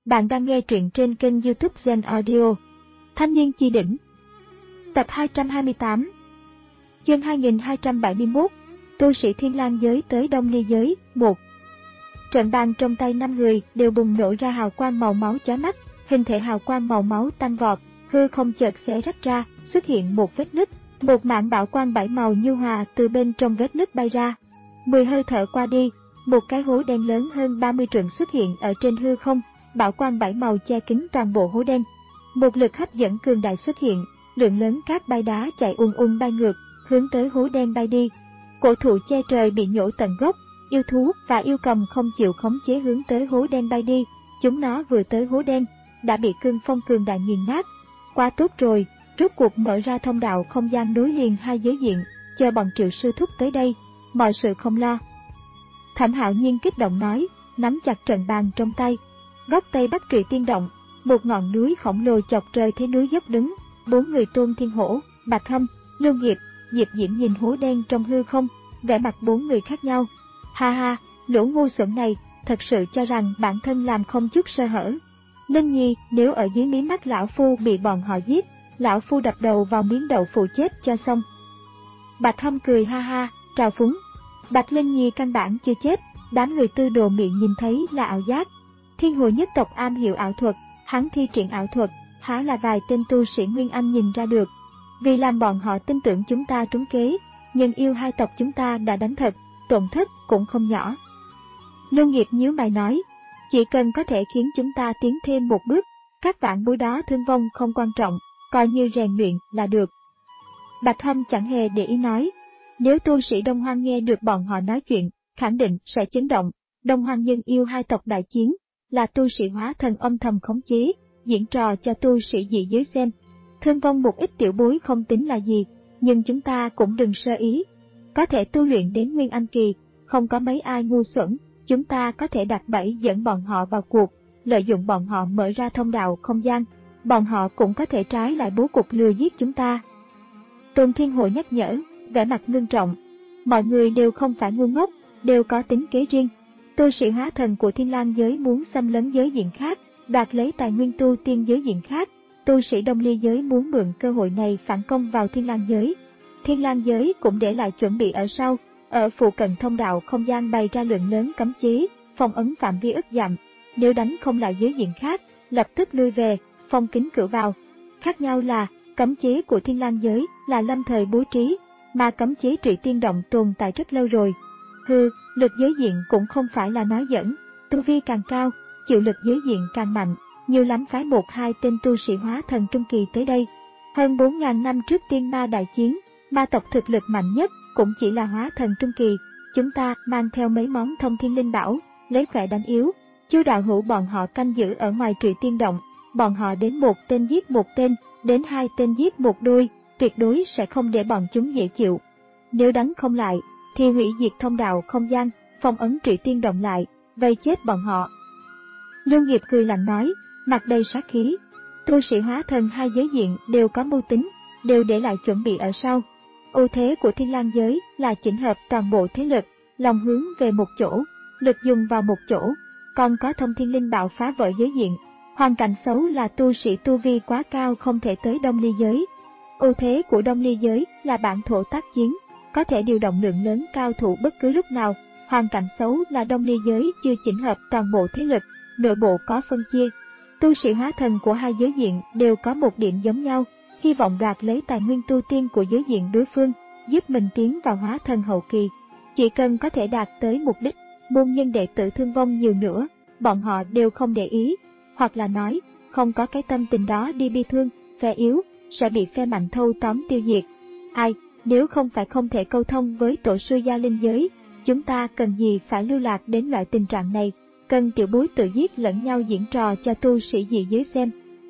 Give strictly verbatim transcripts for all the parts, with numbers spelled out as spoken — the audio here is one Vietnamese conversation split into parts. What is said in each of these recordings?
Bạn đang nghe truyện trên kênh YouTube Zen Audio. Thanh niên chi đỉnh. Tập hai trăm hai mươi tám. Chương hai nghìn hai trăm bảy mươi mốt. Tu sĩ Thiên Lang giới tới Đông Ly giới. một. Trận bàn trong tay năm người đều bùng nổ ra hào quang màu máu chói mắt, hình thể hào quang màu máu tăng vọt, hư không chợt xé rách ra, xuất hiện một vết nứt, một mảng bảo quang bảy màu nhu hòa từ bên trong vết nứt bay ra. Mười hơi thở qua đi, một cái hố đen lớn hơn ba mươi trượng xuất hiện ở trên hư không. Bảo quang bảy màu che kín toàn bộ hố đen. Một lực hấp dẫn cường đại xuất hiện, lượng lớn cát bay đá chạy ùn ùn bay ngược, hướng tới hố đen bay đi. Cổ thụ che trời bị nhổ tận gốc, yêu thú và yêu cầm không chịu khống chế hướng tới hố đen bay đi. Chúng nó vừa tới hố đen, đã bị cương phong cường đại nghiền nát. Quá tốt rồi, rốt cuộc mở ra thông đạo không gian nối liền hai giới diện, chờ bọn Triệu sư thúc tới đây, mọi sự không lo. Thẩm Hạo Nhiên kích động nói, nắm chặt trận bàn trong tay. Góc Tây Bắc Trụy Tiên Động, một ngọn núi khổng lồ chọc trời thế núi dốc đứng, bốn người Tôn Thiên Hổ, Bạch Hâm, Lưu Nghiệp, Diệp Diễm nhìn hố đen trong hư không, vẻ mặt bốn người khác nhau. Ha ha, lũ ngu xuẩn này, thật sự cho rằng bản thân làm không chút sơ hở. Linh Nhi, nếu ở dưới mí mắt lão phu bị bọn họ giết, lão phu đập đầu vào miếng đậu phụ chết cho xong. Bạch Hâm cười ha ha, trào phúng. Bạch Linh Nhi căn bản chưa chết, đám người Tư Đồ miệng nhìn thấy là ảo giác. Thiên Hồ nhất tộc am hiểu ảo thuật, hắn thi triển ảo thuật, há là vài tên tu sĩ Nguyên Anh nhìn ra được. Vì làm bọn họ tin tưởng chúng ta trúng kế, nhân yêu hai tộc chúng ta đã đánh thật, tổn thất cũng không nhỏ. Lưu Nghiệp nhíu mày nói, chỉ cần có thể khiến chúng ta tiến thêm một bước, các vạn bối đó thương vong không quan trọng, coi như rèn luyện là được. Bạch Hâm chẳng hề để ý nói, nếu tu sĩ Đông Hoang nghe được bọn họ nói chuyện, khẳng định sẽ chấn động. Đông Hoang nhân yêu hai tộc đại chiến, là tu sĩ hóa thần âm thầm khống chế, diễn trò cho tu sĩ dị giới xem. Thương vong một ít tiểu bối không tính là gì, nhưng chúng ta cũng đừng sơ ý. Có thể tu luyện đến Nguyên Anh kỳ, không có mấy ai ngu xuẩn, chúng ta có thể đặt bẫy dẫn bọn họ vào cuộc, lợi dụng bọn họ mở ra thông đạo không gian, bọn họ cũng có thể trái lại bố cục lừa giết chúng ta. Tôn Thiên Hồ nhắc nhở, vẻ mặt ngưng trọng. Mọi người đều không phải ngu ngốc, đều có tính kế riêng. Tu sĩ hóa thần của Thiên Lang giới muốn xâm lấn giới diện khác, đoạt lấy tài nguyên tu tiên giới diện khác. Tu sĩ Đông Ly giới muốn mượn cơ hội này phản công vào Thiên Lang giới. Thiên Lang giới cũng để lại chuẩn bị ở sau, ở phụ cận thông đạo không gian bày ra lượng lớn cấm chế, phong ấn phạm vi ức dặm. Nếu đánh không lại giới diện khác, lập tức lui về, phong kín cửa vào. Khác nhau là, cấm chế của Thiên Lang giới là lâm thời bố trí, mà cấm chế Trụy Tiên Động tồn tại rất lâu rồi. Hừ, lực giới diện cũng không phải là nói giỡn, tu vi càng cao, chịu lực giới diện càng mạnh, nhiều lắm phái một hai tên tu sĩ hóa thần trung kỳ tới đây. Hơn bốn ngàn năm trước tiên ma đại chiến, ma tộc thực lực mạnh nhất cũng chỉ là hóa thần trung kỳ, chúng ta mang theo mấy món thông thiên linh bảo, lấy khỏe đánh yếu. Chu đạo hữu bọn họ canh giữ ở ngoài Trụy Tiên Động, bọn họ đến một tên giết một tên, đến hai tên giết một đôi, tuyệt đối sẽ không để bọn chúng dễ chịu. Nếu đánh không lại, thì hủy diệt thông đạo không gian, phong ấn Trụy Tiên Động lại, vây chết bọn họ. Lưu Nghiệp cười lạnh nói, mặt đầy sát khí. Tu sĩ hóa thần hai giới diện đều có mưu tính, đều để lại chuẩn bị ở sau. Ưu thế của Thiên Lang giới là chỉnh hợp toàn bộ thế lực, lòng hướng về một chỗ, lực dùng vào một chỗ, còn có thông thiên linh bảo phá vỡ giới diện. Hoàn cảnh xấu là tu sĩ tu vi quá cao không thể tới Đông Ly giới. Ưu thế của Đông Ly giới là bản thổ tác chiến, có thể điều động lượng lớn cao thủ bất cứ lúc nào. Hoàn cảnh xấu là Đông Ly giới chưa chỉnh hợp toàn bộ thế lực, nội bộ có phân chia. Tu sĩ hóa thần của hai giới diện đều có một điểm giống nhau, hy vọng đoạt lấy tài nguyên tu tiên của giới diện đối phương, giúp mình tiến vào hóa thần hậu kỳ. Chỉ cần có thể đạt tới mục đích, môn nhân đệ tử thương vong nhiều nữa, bọn họ đều không để ý, hoặc là nói, không có cái tâm tình đó đi bi thương, phe yếu, sẽ bị phe mạnh thâu tóm tiêu diệt. Ai, nếu không phải không thể câu thông với tổ sư gia linh giới, chúng ta cần gì phải lưu lạc đến loại tình trạng này, cần tiểu bối tự giết lẫn nhau diễn trò cho tu sĩ dị giới xem.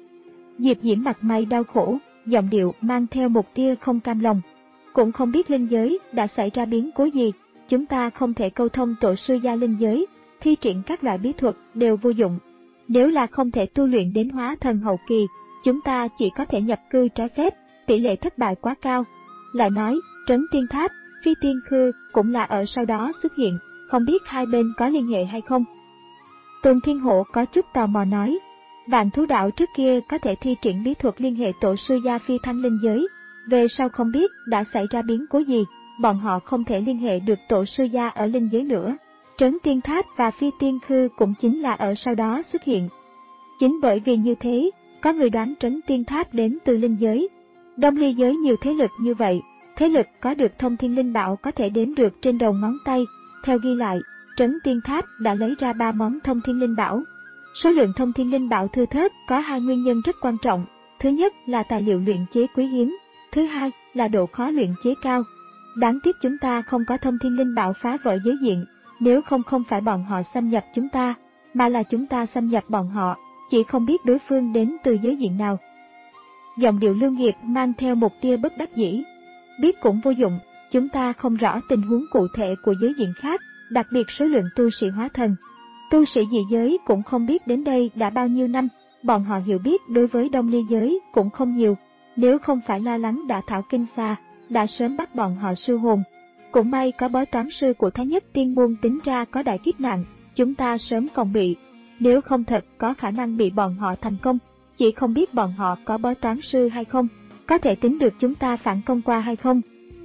Diệp Diễm mặt mày đau khổ, giọng điệu mang theo một tia không cam lòng. Cũng không biết linh giới đã xảy ra biến cố gì, chúng ta không thể câu thông tổ sư gia linh giới, thi triển các loại bí thuật đều vô dụng. Nếu là không thể tu luyện đến hóa thần hậu kỳ, chúng ta chỉ có thể nhập cư trái phép, tỷ lệ thất bại quá cao. Lại nói, Trấn Tiên Tháp, Phi Tiên Khư cũng là ở sau đó xuất hiện, không biết hai bên có liên hệ hay không. Tôn Thiên Hổ có chút tò mò nói, Vạn Thú Đạo trước kia có thể thi triển bí thuật liên hệ tổ sư gia phi thăng linh giới, về sau không biết đã xảy ra biến cố gì, bọn họ không thể liên hệ được tổ sư gia ở linh giới nữa. Trấn Tiên Tháp và Phi Tiên Khư cũng chính là ở sau đó xuất hiện. Chính bởi vì như thế, có người đoán Trấn Tiên Tháp đến từ linh giới. Đông ly giới nhiều thế lực như vậy, thế lực có được thông thiên linh bảo có thể đếm được trên đầu ngón tay. Theo ghi lại, Trấn Tiên Tháp đã lấy ra ba món thông thiên linh bảo. Số lượng thông thiên linh bảo thưa thớt có hai nguyên nhân rất quan trọng. Thứ nhất là tài liệu luyện chế quý hiếm, thứ hai là độ khó luyện chế cao. Đáng tiếc chúng ta không có thông thiên linh bảo phá vỡ giới diện, nếu không không phải bọn họ xâm nhập chúng ta, mà là chúng ta xâm nhập bọn họ, chỉ không biết đối phương đến từ giới diện nào. Giọng điệu Lưu Nghiệp mang theo một tia bất đắc dĩ. Biết cũng vô dụng, chúng ta không rõ tình huống cụ thể của giới diện khác, đặc biệt số lượng tu sĩ hóa thần. Tu sĩ dị giới cũng không biết đến đây đã bao nhiêu năm, bọn họ hiểu biết đối với đông ly giới cũng không nhiều, nếu không phải lo lắng đã thảo kinh xa, đã sớm bắt bọn họ siêu hồn. Cũng may có bói toán sư của Thái Nhất Tiên Môn tính ra có đại kiếp nạn, chúng ta sớm còn bị, nếu không thật có khả năng bị bọn họ thành công, chỉ không biết bọn họ có bói toán sư hay không, có thể tính được chúng ta phản công qua hay không.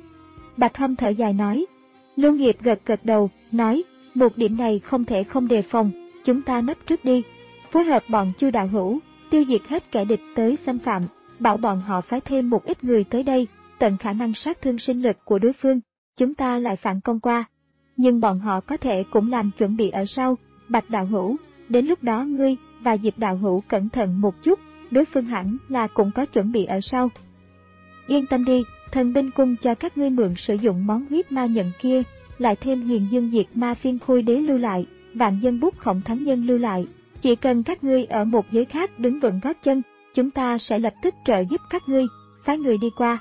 Bạch Hâm thở dài nói. Lưu Nghiệp gật gật đầu, nói, một điểm này không thể không đề phòng, chúng ta nấp trước đi, phối hợp bọn Chu đạo hữu, tiêu diệt hết kẻ địch tới xâm phạm, bảo bọn họ phái thêm một ít người tới đây, tận khả năng sát thương sinh lực của đối phương, chúng ta lại phản công qua. Nhưng bọn họ có thể cũng làm chuẩn bị ở sau, Bạch đạo hữu, đến lúc đó ngươi và Diệp đạo hữu cẩn thận một chút, đối phương hẳn là cũng có chuẩn bị ở sau. Yên tâm đi, thần binh cung cho các ngươi mượn sử dụng món huyết ma nhận kia, lại thêm huyền dương diệt ma phiên khôi đế lưu lại, vạn dân bút khổng thánh nhân lưu lại. Chỉ cần các ngươi ở một giới khác đứng vững gót chân, chúng ta sẽ lập tức trợ giúp các ngươi, phái người đi qua.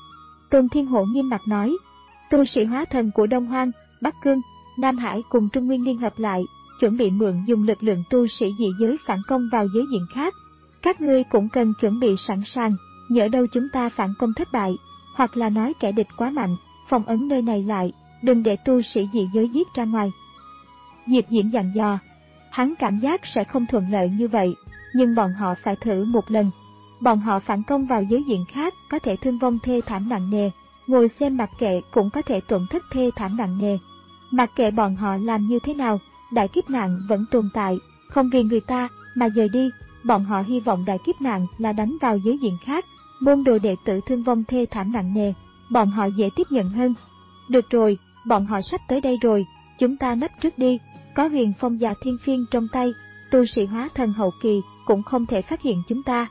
Tôn Thiên Hổ nghiêm mặt nói, tu sĩ hóa thần của Đông Hoang, Bắc Cương, Nam Hải cùng Trung Nguyên liên hợp lại, chuẩn bị mượn dùng lực lượng tu sĩ dị giới phản công vào giới diện khác. Các ngươi cũng cần chuẩn bị sẵn sàng, nhỡ đâu chúng ta phản công thất bại, hoặc là nói kẻ địch quá mạnh, phong ấn nơi này lại, đừng để tu sĩ dị giới giết ra ngoài. Diệp Diễn dặn dò, hắn cảm giác sẽ không thuận lợi như vậy, nhưng bọn họ phải thử một lần. Bọn họ phản công vào giới diện khác có thể thương vong thê thảm nặng nề, ngồi xem mặc kệ cũng có thể tổn thất thê thảm nặng nề. Mặc kệ bọn họ làm như thế nào, đại kiếp nạn vẫn tồn tại, không vì người ta mà rời đi. Bọn họ hy vọng đại kiếp nạn là đánh vào giới diện khác, môn đồ đệ tử thương vong thê thảm nặng nề, bọn họ dễ tiếp nhận hơn. Được rồi, bọn họ sắp tới đây rồi, chúng ta nấp trước đi, có huyền phong và thiên phiên trong tay, tu sĩ hóa thần hậu kỳ cũng không thể phát hiện chúng ta.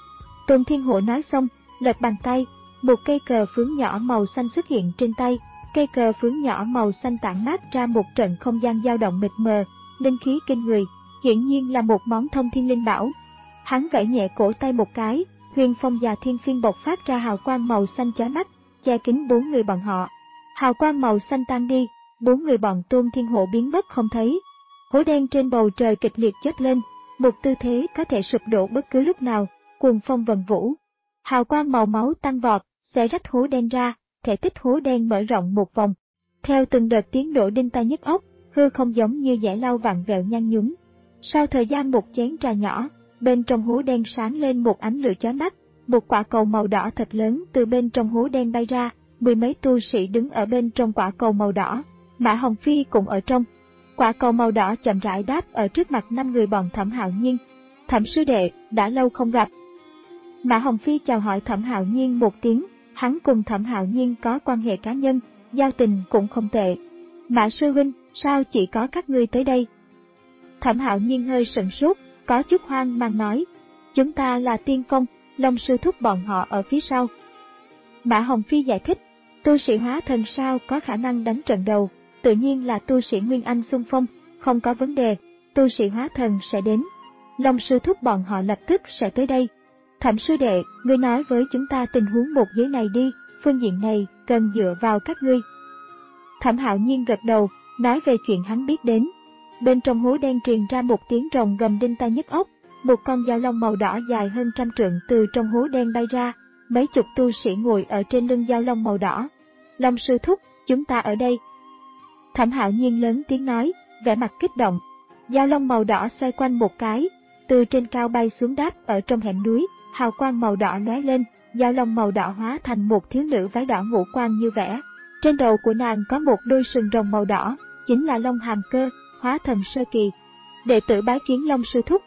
Tôn Thiên Hổ nói xong, lật bàn tay, một cây cờ phướng nhỏ màu xanh xuất hiện trên tay, cây cờ phướng nhỏ màu xanh tản mát ra một trận không gian dao động mịt mờ, linh khí kinh người, hiển nhiên là một món thông thiên linh bảo. Hắn gãy nhẹ cổ tay một cái, huyền phong và thiên phiên bộc phát ra hào quang màu xanh chói mắt, che kín bốn người bọn họ. Hào quang màu xanh tan đi, bốn người bọn Tôn Thiên Hổ biến mất không thấy. Hố đen trên bầu trời kịch liệt chớp lên, một tư thế có thể sụp đổ bất cứ lúc nào, cuồng phong vần vũ. Hào quang màu máu tăng vọt, xé rách hố đen ra, thể tích hố đen mở rộng một vòng. Theo từng đợt tiếng nổ đinh tai nhức óc, hư không giống như dải lau vặn vẹo nhăn nhúm. Sau thời gian một chén trà nhỏ, bên trong hố đen sáng lên một ánh lửa chói mắt, một quả cầu màu đỏ thật lớn từ bên trong hố đen bay ra, mười mấy tu sĩ đứng ở bên trong quả cầu màu đỏ, Mã Hồng Phi cũng ở trong. Quả cầu màu đỏ chậm rãi đáp ở trước mặt năm người bọn Thẩm Hạo Nhiên. Thẩm sư đệ, đã lâu không gặp. Mã Hồng Phi chào hỏi Thẩm Hạo Nhiên một tiếng, hắn cùng Thẩm Hạo Nhiên có quan hệ cá nhân, giao tình cũng không tệ. Mã sư huynh, sao chỉ có các ngươi tới đây? Thẩm Hạo Nhiên hơi sửng sốt, có chút hoang mang nói, chúng ta là tiên phong, Long sư thúc bọn họ ở phía sau. Mã Hồng Phi giải thích, tu sĩ hóa thần sao có khả năng đánh trận đầu, tự nhiên là tu sĩ Nguyên Anh xung phong, không có vấn đề, tu sĩ hóa thần sẽ đến. Long sư thúc bọn họ lập tức sẽ tới đây. Thẩm sư đệ, ngươi nói với chúng ta tình huống một giới này đi, phương diện này cần dựa vào các ngươi. Thẩm Hạo Nhiên gật đầu, nói về chuyện hắn biết đến. Bên trong hố đen truyền ra một tiếng rồng gầm đinh tai nhức óc, một con dao long màu đỏ dài hơn trăm trượng từ trong hố đen bay ra, mấy chục tu sĩ ngồi ở trên lưng dao long màu đỏ. Long sư thúc, chúng ta ở đây. Thẩm Hạo Nhiên lớn tiếng nói, vẻ mặt kích động. Dao long màu đỏ xoay quanh một cái, từ trên cao bay xuống đáp ở trong hẻm núi, hào quang màu đỏ lóe lên, dao long màu đỏ hóa thành một thiếu nữ váy đỏ ngũ quan như vẽ. Trên đầu của nàng có một đôi sừng rồng màu đỏ, chính là Long Hàm Cơ, hóa thần sơ kỳ. Đệ tử bái kiến Long sư thúc.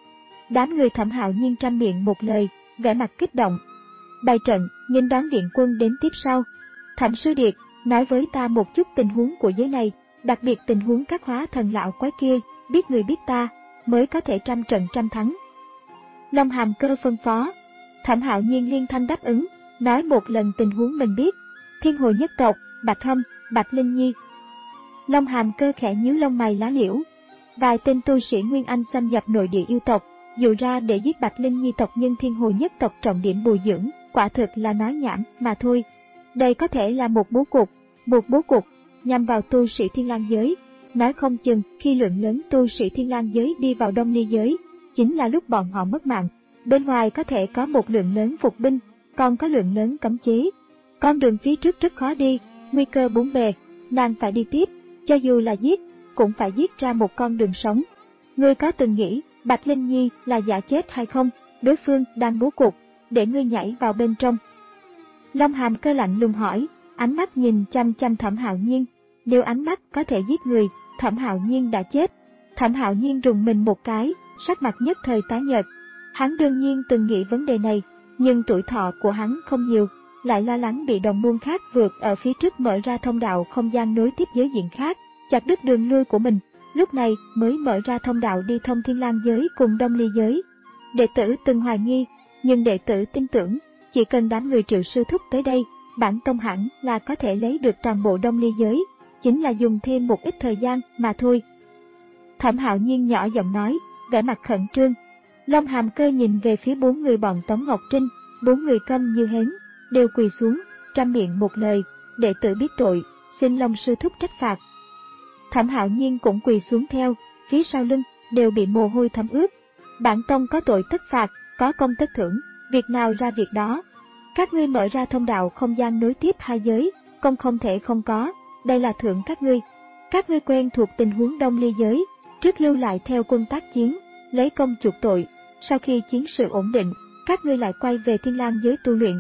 Đám người Thẩm Hạo Nhiên trăm miệng một lời, vẻ mặt kích động. Bày trận, nghênh đón viện quân đến tiếp sau. Thẩm sư điệt, nói với ta một chút tình huống của giới này, đặc biệt tình huống các hóa thần lão quái kia, biết người biết ta, mới có thể trăm trận trăm thắng. Long Hàm Cơ phân phó. Thẩm Hạo Nhiên liên thanh đáp ứng, nói một lần tình huống mình biết. Thiên Hồ nhất tộc, Bạch Hâm, Bạch Linh Nhi. Long Hàm Cơ khẽ nhíu lông mày lá liễu. Vài tên tu sĩ Nguyên Anh xâm nhập nội địa yêu tộc, dụ ra để giết Bạch Linh Nhi tộc nhân Thiên Hồ nhất tộc trọng điểm bồi dưỡng, quả thực là nói nhảm mà thôi. Đây có thể là một bố cục, một bố cục nhằm vào tu sĩ Thiên Lang giới. Nói không chừng khi lượng lớn tu sĩ Thiên Lang giới đi vào Đông Ly giới, chính là lúc bọn họ mất mạng. Bên ngoài có thể có một lượng lớn phục binh, còn có lượng lớn cấm chế. Con đường phía trước rất khó đi, nguy cơ bốn bề, nàng phải đi tiếp, cho dù là giết, cũng phải giết ra một con đường sống. Ngươi có từng nghĩ Bạch Linh Nhi là giả chết hay không? Đối phương đang bố cục, để ngươi nhảy vào bên trong. Long Hàm Cơ lạnh lùng hỏi, ánh mắt nhìn chăm chăm Thẩm Hạo Nhiên. Nếu ánh mắt có thể giết người, Thẩm Hạo Nhiên đã chết. Thẩm Hạo Nhiên rùng mình một cái, sắc mặt nhất thời tái nhợt. Hắn đương nhiên từng nghĩ vấn đề này, nhưng tuổi thọ của hắn không nhiều, lại lo lắng bị đồng môn khác vượt ở phía trước mở ra thông đạo không gian nối tiếp giới diện khác, chặt đứt đường lui của mình. Lúc này mới mở ra thông đạo đi thông Thiên Lang giới cùng Đông Ly giới. Đệ tử từng hoài nghi, nhưng đệ tử tin tưởng, chỉ cần đám người Triệu sư thúc tới đây, bản tông hẳn là có thể lấy được toàn bộ Đông Ly giới, chính là dùng thêm một ít thời gian mà thôi. Thẩm Hạo Nhiên nhỏ giọng nói, vẻ mặt khẩn trương. Long Hàm Cơ nhìn về phía bốn người bọn Tống Ngọc Trinh, bốn người câm như hến, đều quỳ xuống, trăm miệng một lời, đệ tử biết tội, xin Long sư thúc trách phạt. Thẩm Hạo Nhiên cũng quỳ xuống theo, phía sau lưng đều bị mồ hôi thấm ướt. Bản tông có tội tất phạt, có công tất thưởng, việc nào ra việc đó. Các ngươi mở ra thông đạo không gian nối tiếp hai giới, công không thể không có, đây là thưởng các ngươi. Các ngươi quen thuộc tình huống Đông Ly giới, trước lưu lại theo quân tác chiến, lấy công chuộc tội. Sau khi chiến sự ổn định, các ngươi lại quay về Thiên Lang giới tu luyện.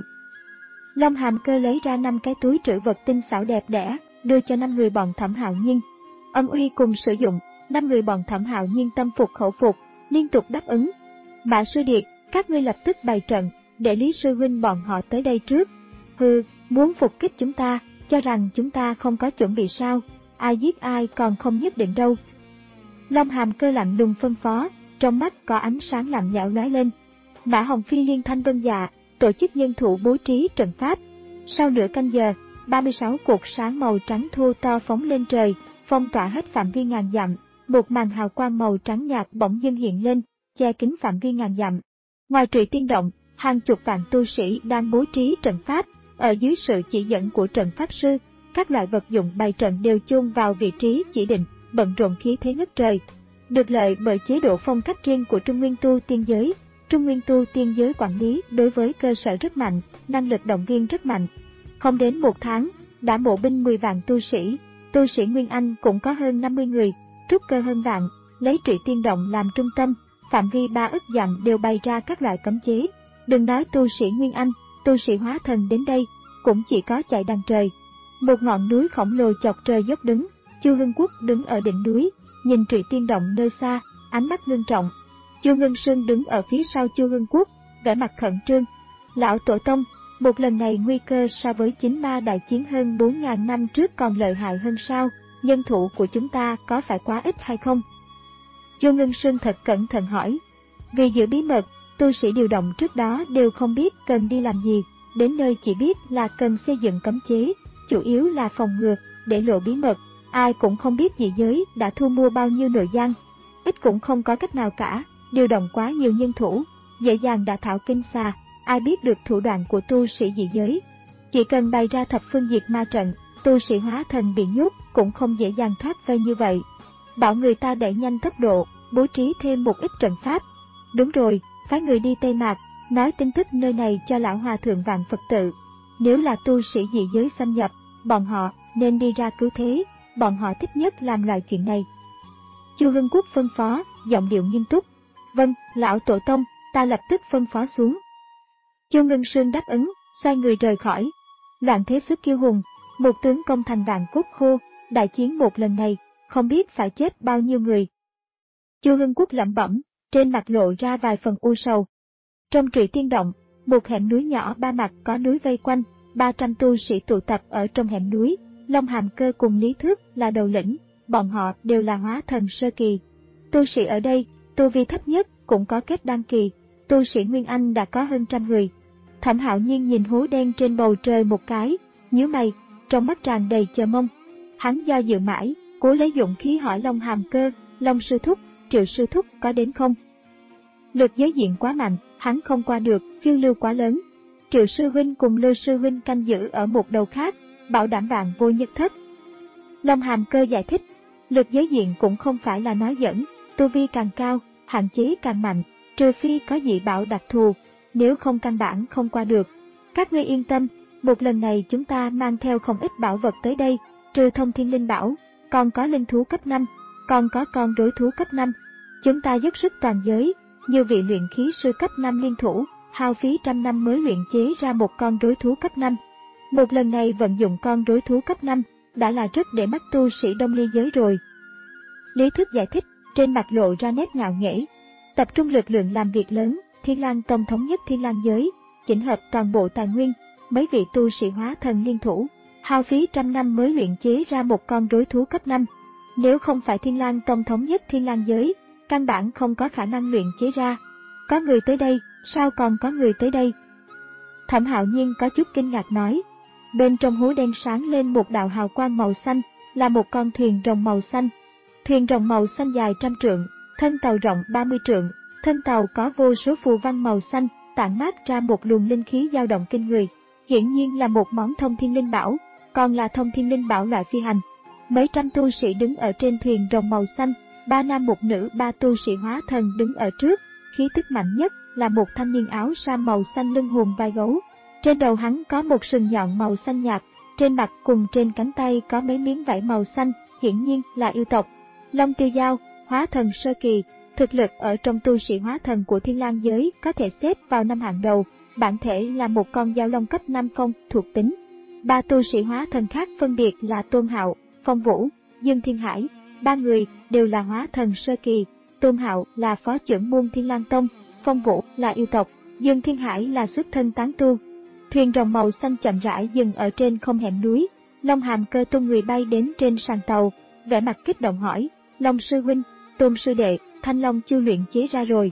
Long Hàm Cơ lấy ra năm cái túi trữ vật tinh xảo đẹp đẽ, đưa cho năm người bọn Thẩm Hạo Nhiên. Âm uy cùng sử dụng, năm người bọn Thẩm Hạo Nhiên tâm phục khẩu phục, liên tục đáp ứng. Mã sư điệt, các ngươi lập tức bày trận, để Lý sư huynh bọn họ tới đây trước. Hừ, muốn phục kích chúng ta, cho rằng chúng ta không có chuẩn bị sao? Ai giết ai còn không nhất định đâu. Long Hàm Cơ lạnh lùng phân phó, trong mắt có ánh sáng lạnh lẽo lóe lên. Mã Hồng Phi liên thanh vâng dạ, tổ chức nhân thủ bố trí trận pháp. Sau nửa canh giờ, ba mươi sáu cột sáng màu trắng thô to phóng lên trời, phong tỏa hết phạm vi ngàn dặm. Một màn hào quang màu trắng nhạt bỗng dưng hiện lên, che kín phạm vi ngàn dặm. Ngoài Trụy Tiên Động, hàng chục vạn tu sĩ đang bố trí trận pháp. Ở dưới sự chỉ dẫn của trận pháp sư, các loại vật dụng bày trận đều chôn vào vị trí chỉ định, bận rộn khí thế ngất trời. Được lợi bởi chế độ phong cách riêng của Trung Nguyên tu tiên giới, Trung Nguyên tu tiên giới quản lý đối với cơ sở rất mạnh, năng lực động viên rất mạnh. Không đến một tháng, đã mộ binh mười vạn tu sĩ, tu sĩ Nguyên Anh cũng có hơn năm mươi người, trúc cơ hơn vạn, lấy Trụy Tiên Động làm trung tâm, phạm vi ba ức dặm đều bày ra các loại cấm chế. Đừng nói tu sĩ Nguyên Anh, tu sĩ hóa thần đến đây, cũng chỉ có chạy đằng trời. Một ngọn núi khổng lồ chọc trời dốc đứng, Chu Hưng Quốc đứng ở đỉnh núi, nhìn Trụy Tiên Động nơi xa, ánh mắt ngưng trọng. Chu Ngân Sương đứng ở phía sau Chu Hưng Quốc, vẻ mặt khẩn trương. Lão tổ tông, một lần này nguy cơ so với chính ma đại chiến hơn bốn nghìn năm trước còn lợi hại hơn sao? Nhân thủ của chúng ta có phải quá ít hay không? Chu Ngân Sương thật cẩn thận hỏi. Vì giữ bí mật, tu sĩ điều động trước đó đều không biết cần đi làm gì, đến nơi chỉ biết là cần xây dựng cấm chế, chủ yếu là phòng ngừa, để lộ bí mật. Ai cũng không biết dị giới đã thu mua bao nhiêu nội gian, ít cũng không có cách nào cả, điều động quá nhiều nhân thủ, dễ dàng đã thảo kinh xà, ai biết được thủ đoạn của tu sĩ dị giới. Chỉ cần bày ra thập phương diệt ma trận, tu sĩ hóa thần bị nhốt cũng không dễ dàng thoát vây như vậy. Bảo người ta đẩy nhanh tốc độ, bố trí thêm một ít trận pháp. Đúng rồi, phái người đi Tây Mạc, nói tin tức nơi này cho lão hòa thượng Vạn Phật Tự. Nếu là tu sĩ dị giới xâm nhập, bọn họ nên đi ra cứu thế, bọn họ thích nhất làm loại chuyện này. Chu Hưng Quốc phân phó, giọng điệu nghiêm túc. Vâng, lão tổ tông, ta lập tức phân phó xuống. Chu Ngân Sương đáp ứng, xoay người rời khỏi. Loạn thế sức kiêu hùng, một tướng công thành vạn cốt khô, đại chiến một lần này, không biết phải chết bao nhiêu người. Chu Hưng Quốc lẩm bẩm, trên mặt lộ ra vài phần u sầu. Trong Trụy Tiên Động, một hẻm núi nhỏ ba mặt có núi vây quanh, ba trăm tu sĩ tụ tập ở trong hẻm núi. Long Hàm Cơ cùng Lý Thước là đầu lĩnh, bọn họ đều là hóa thần sơ kỳ. Tu sĩ ở đây, tu vi thấp nhất cũng có kết đan kỳ, tu sĩ Nguyên Anh đã có hơn trăm người. Thẩm Hạo Nhiên nhìn hố đen trên bầu trời một cái, nhíu mày, trong mắt tràn đầy chờ mong. Hắn do dự mãi, cố lấy dũng khí hỏi Long Hàm Cơ, Long sư thúc, Triệu sư thúc có đến không? Lực giới diện quá mạnh, hắn không qua được, phiêu lưu quá lớn. Triệu sư huynh cùng Lưu sư huynh canh giữ ở một đầu khác, bảo đảm vạn vô nhất thất. Long Hàm Cơ giải thích, lực giới diện cũng không phải là nói giỡn, tu vi càng cao, hạn chế càng mạnh, trừ phi có dị bảo đặc thù, nếu không căn bản không qua được. Các ngươi yên tâm, một lần này chúng ta mang theo không ít bảo vật tới đây, trừ thông thiên linh bảo, còn có linh thú cấp năm, còn có con rối thú cấp năm. Chúng ta dốc sức toàn giới, như vị luyện khí sư cấp năm liên thủ, hao phí trăm năm mới luyện chế ra một con rối thú cấp năm. Một lần này vận dụng con rối thú cấp năm, đã là rất để mắt tu sĩ Đông Ly giới rồi. Lý Thức giải thích, trên mặt lộ ra nét ngạo nghễ. Tập trung lực lượng làm việc lớn, Thiên Lang Tông thống nhất Thiên Lang giới, chỉnh hợp toàn bộ tài nguyên, mấy vị tu sĩ hóa thần liên thủ, hao phí trăm năm mới luyện chế ra một con rối thú cấp năm. Nếu không phải Thiên Lang Tông thống nhất Thiên Lang giới, căn bản không có khả năng luyện chế ra. Có người tới đây, sao còn có người tới đây? Thẩm Hạo Nhiên có chút kinh ngạc nói. Bên trong hố đen sáng lên một đạo hào quang màu xanh, là một con thuyền rồng màu xanh. Thuyền rồng màu xanh dài trăm trượng, thân tàu rộng ba mươi trượng, thân tàu có vô số phù văn màu xanh, tản mát ra một luồng linh khí dao động kinh người. Hiển nhiên là một món thông thiên linh bảo, còn là thông thiên linh bảo loại phi hành. Mấy trăm tu sĩ đứng ở trên thuyền rồng màu xanh, ba nam một nữ ba tu sĩ hóa thần đứng ở trước, khí tức mạnh nhất là một thanh niên áo sam màu xanh lưng hùm vai gấu. Trên đầu hắn có một sừng nhọn màu xanh nhạt, trên mặt cùng trên cánh tay có mấy miếng vảy màu xanh, hiển nhiên là yêu tộc. Long Tiêu Giao, hóa thần sơ kỳ, thực lực ở trong tu sĩ hóa thần của Thiên Lang giới có thể xếp vào năm hạng đầu, bản thể là một con giao long cấp năm phong thuộc tính. Ba tu sĩ hóa thần khác phân biệt là Tôn Hạo, Phong Vũ, Dương Thiên Hải, ba người đều là hóa thần sơ kỳ. Tôn Hạo là phó trưởng môn Thiên Lang Tông, Phong Vũ là yêu tộc, Dương Thiên Hải là xuất thân tán tu. Thuyền rồng màu xanh chậm rãi dừng ở trên không hẻm núi. Long Hàm Cơ tung người bay đến trên sàn tàu, vẻ mặt kích động hỏi, Long sư huynh, Tôn sư đệ, Thanh Long chưa luyện chế ra rồi.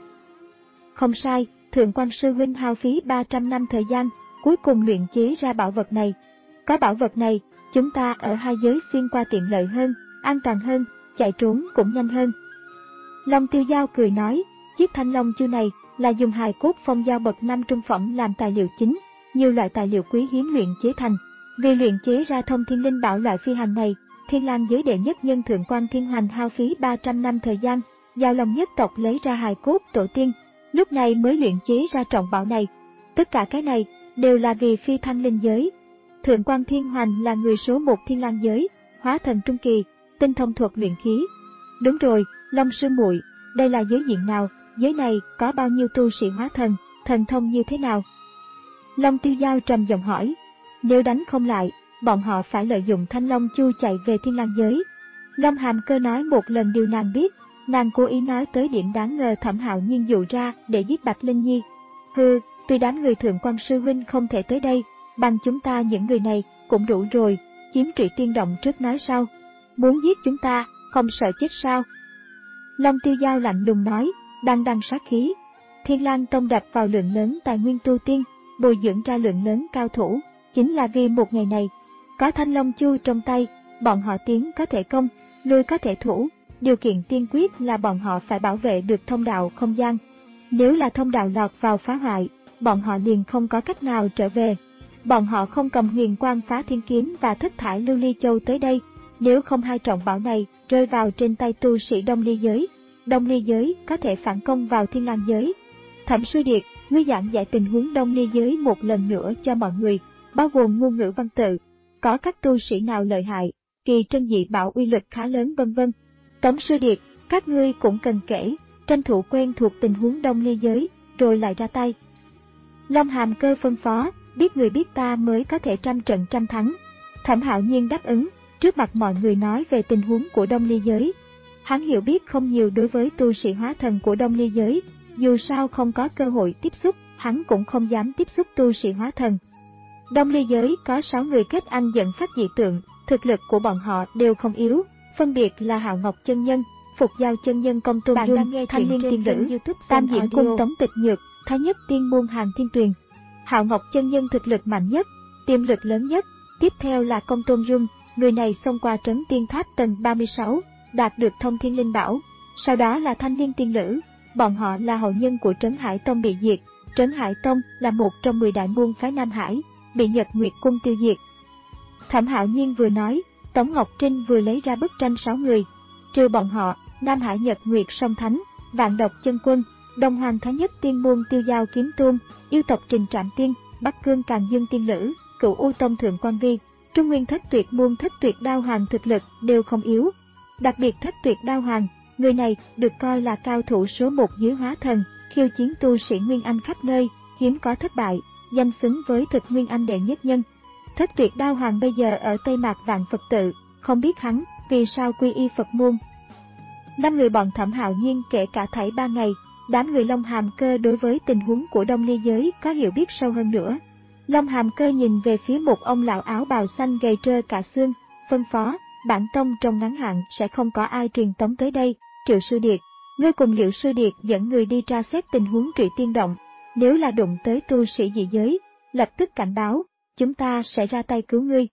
Không sai, Thượng Quan sư huynh hao phí ba trăm năm thời gian, cuối cùng luyện chế ra bảo vật này. Có bảo vật này, chúng ta ở hai giới xuyên qua tiện lợi hơn, an toàn hơn, chạy trốn cũng nhanh hơn. Long Tiêu Giao cười nói, chiếc Thanh Long chu này là dùng hài cốt phong giao bậc năm trung phẩm làm tài liệu chính, nhiều loại tài liệu quý hiếm luyện chế thành. Vì luyện chế ra thông thiên linh bảo loại phi hành này, Thiên Lang giới đệ nhất nhân Thượng Quan Thiên Hoành hao phí ba trăm năm thời gian, Giao Long nhất tộc lấy ra hài cốt tổ tiên, lúc này mới luyện chế ra trọng bảo này. Tất cả cái này đều là vì phi thăng linh giới. Thượng Quan Thiên Hoành là người số một Thiên Lang giới, hóa thần trung kỳ, tinh thông thuật luyện khí. Đúng rồi, Long sư muội, đây là giới diện nào, giới này có bao nhiêu tu sĩ hóa thần, thần thông như thế nào? Long Tiêu Giao trầm giọng hỏi, nếu đánh không lại, bọn họ phải lợi dụng Thanh Long chu chạy về Thiên Lang giới. Long Hàm Cơ nói một lần điều nàng biết, nàng cố ý nói tới điểm đáng ngờ Thẩm Hạo Nhiên dụ ra để giết Bạch Linh Nhi. Hừ, tuy đám người Thượng Quan sư huynh không thể tới đây, bằng chúng ta những người này cũng đủ rồi, chiếm Trụy Tiên Động trước nói sau. Muốn giết chúng ta, không sợ chết sao? Long Tiêu Giao lạnh lùng nói, đang đằng sát khí. Thiên Lang Tông đập vào lượng lớn tài nguyên tu tiên, bồi dưỡng ra lượng lớn cao thủ, chính là vì một ngày này. Có Thanh Long chu trong tay, bọn họ tiến có thể công, lui có thể thủ, điều kiện tiên quyết là bọn họ phải bảo vệ được thông đạo không gian. Nếu là thông đạo lọt vào phá hoại, bọn họ liền không có cách nào trở về. Bọn họ không cầm Huyền Quang Phá Thiên Kiếm và Thất Thải Lưu Ly Châu tới đây, nếu không hai trọng bảo này rơi vào trên tay tu sĩ Đông Ly giới, Đông Ly giới có thể phản công vào Thiên Lang giới. Thẩm Sư Điệt, ngươi giảng giải tình huống Đông Ly giới một lần nữa cho mọi người, bao gồm ngôn ngữ văn tự, có các tu sĩ nào lợi hại, kỳ trân dị bảo uy lực khá lớn vân vân. Tống Sư Điệt, Các ngươi cũng cần kể, tranh thủ quen thuộc tình huống Đông Ly giới, rồi lại ra tay. Long Hàm Cơ phân phó, biết người biết ta mới có thể trăm trận trăm thắng. Thẩm Hạo Nhiên đáp ứng, trước mặt mọi người nói về tình huống của Đông Ly giới. Hắn hiểu biết không nhiều đối với tu sĩ hóa thần của Đông Ly giới, dù sao không có cơ hội tiếp xúc, hắn cũng không dám tiếp xúc tu sĩ hóa thần. Đông Ly giới có sáu người kết anh dẫn phát dị tượng, thực lực của bọn họ đều không yếu, phân biệt là Hạo Ngọc chân nhân, Phục Giao chân nhân, Công Tôn Dung, Thanh Liên tiên nữ, Tam Diễm cung Tống Tịch Nhược, Thái Nhất tiên môn Hàn Thiên Tuyền. Hạo Ngọc chân nhân thực lực mạnh nhất, tiềm lực lớn nhất, tiếp theo là Công Tôn Dung, người này xông qua trấn tiên tháp tầng ba mươi sáu, đạt được thông thiên linh bảo. Sau đó là Thanh Liên tiên nữ, bọn họ là hậu nhân của Trấn Hải Tông bị diệt. Trấn Hải Tông là một trong mười đại môn phái Nam Hải, bị Nhật Nguyệt cung tiêu diệt. Thẩm Hạo Nhiên vừa nói, Tống Ngọc Trinh vừa lấy ra bức tranh sáu người. Trừ bọn họ, Nam Hải Nhật Nguyệt Song Thánh, Vạn Độc Chân Quân, Đông Hoàng Thái Nhất tiên môn Tiêu Giao Kiếm Tôn, yêu tộc Trình Trạm Tiên, Bắc Cương Càn Dương Tiên Lữ, Cửu U Tông Thượng Quan Vi, Trung Nguyên Thất Tuyệt môn Thất Tuyệt Đao Hoàng thực lực đều không yếu. Đặc biệt Thất Tuyệt Đao Hoàng, người này được coi là cao thủ số một dưới hóa thần, khiêu chiến tu sĩ Nguyên Anh khắp nơi, hiếm có thất bại, danh xứng với thực Nguyên Anh đệ nhất nhân. Thất Tuyệt Đao Hoàng bây giờ ở Tây Mạc Vạn Phật Tự, không biết hắn vì sao quy y Phật môn. Năm người bọn Thẩm Hạo Nhiên kể cả thảy ba ngày, đám người Long Hàm Cơ đối với tình huống của Đông Ly giới có hiểu biết sâu hơn nữa. Long Hàm Cơ nhìn về phía một ông lão áo bào xanh gầy trơ cả xương, phân phó, bản tông trong ngắn hạn sẽ không có ai truyền tống tới đây. Triệu Sư Điệt, ngươi cùng Liệu Sư Điệt dẫn người đi tra xét tình huống Trụy Tiên Động, nếu là đụng tới tu sĩ dị giới, lập tức cảnh báo, chúng ta sẽ ra tay cứu ngươi.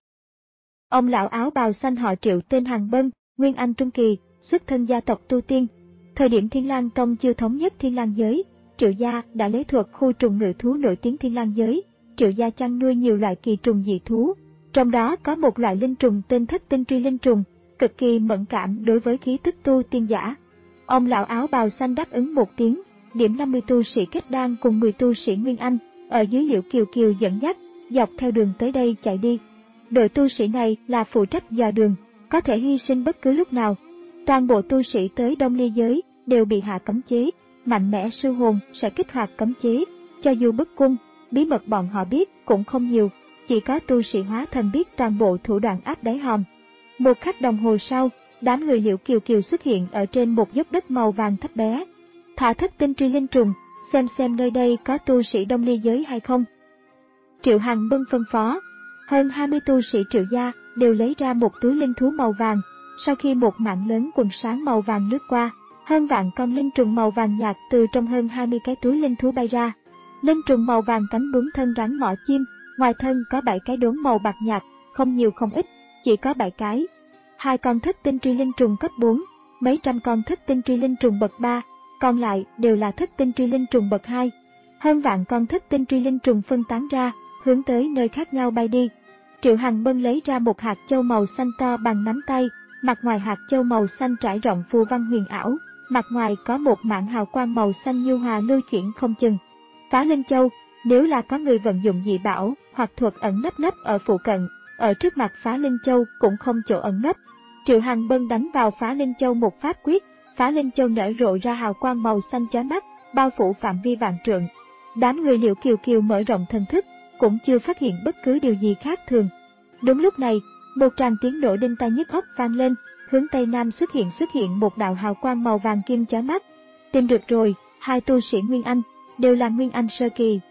Ông lão áo bào xanh họ Triệu tên Hằng Bân, Nguyên Anh Trung Kỳ, xuất thân gia tộc tu tiên. Thời điểm Thiên Lang Tông chưa thống nhất Thiên Lang giới, Triệu gia đã lấy thuật khu trùng ngự thú nổi tiếng Thiên Lang giới. Triệu gia chăn nuôi nhiều loại kỳ trùng dị thú, trong đó có một loại linh trùng tên Thất Tinh Truy Linh Trùng, cực kỳ mẫn cảm đối với khí tức tu tiên giả. Ông lão áo bào xanh đáp ứng một tiếng, điểm năm mươi tu sĩ kết đan cùng mười tu sĩ Nguyên Anh, ở dưới Liễu Kiều Kiều dẫn dắt, dọc theo đường tới đây chạy đi. Đội tu sĩ này là phụ trách dò đường, có thể hy sinh bất cứ lúc nào. Toàn bộ tu sĩ tới Đông Ly giới đều bị hạ cấm chế, mạnh mẽ sư hồn sẽ kích hoạt cấm chế, cho dù bức cung, bí mật bọn họ biết cũng không nhiều, chỉ có tu sĩ hóa thần biết toàn bộ thủ đoạn áp đáy hòm. Một khắc đồng hồ sau, đám người Liễu Kiều Kiều xuất hiện ở trên một dốc đất màu vàng thấp bé. Thả Thất Tinh Truy Linh Trùng, xem xem nơi đây có tu sĩ Đông Ly giới hay không. Triệu Hằng Bân phân phó, hơn hai mươi tu sĩ Triệu gia đều lấy ra một túi linh thú màu vàng. Sau khi một mạng lớn quần sáng màu vàng lướt qua, hơn vạn con linh trùng màu vàng nhạt từ trong hơn hai mươi cái túi linh thú bay ra. Linh trùng màu vàng cánh bướm thân rắn mỏ chim, ngoài thân có bảy cái đốm màu bạc nhạt, không nhiều không ít, chỉ có bảy cái. Hai con Thất Tinh Truy Linh Trùng cấp bốn, mấy trăm con Thất Tinh Truy Linh Trùng bậc ba, còn lại đều là Thất Tinh Truy Linh Trùng bậc hai. Hơn vạn con Thất Tinh Truy Linh Trùng phân tán ra, hướng tới nơi khác nhau bay đi. Triệu Hằng Bân lấy ra một hạt châu màu xanh to bằng nắm tay, mặt ngoài hạt châu màu xanh trải rộng phù văn huyền ảo, mặt ngoài có một mảng hào quang màu xanh nhu hòa lưu chuyển không chừng. Phá Linh Châu, nếu là có người vận dụng dị bảo hoặc thuật ẩn nấp nấp ở phụ cận, ở trước mặt Phá Linh Châu cũng không chỗ ẩn nấp. Triệu Hằng Bân đánh vào Phá Linh Châu một pháp quyết, Phá Linh Châu nở rộ ra hào quang màu xanh chói mắt, bao phủ phạm vi vạn trượng. Đám người Liễu Kiều Kiều mở rộng thần thức, cũng chưa phát hiện bất cứ điều gì khác thường. Đúng lúc này, một tràng tiếng nổ đinh tai nhức óc vang lên, hướng tây nam xuất hiện xuất hiện một đạo hào quang màu vàng kim chói mắt. Tìm được rồi, hai tu sĩ Nguyên Anh, đều là Nguyên Anh sơ kỳ.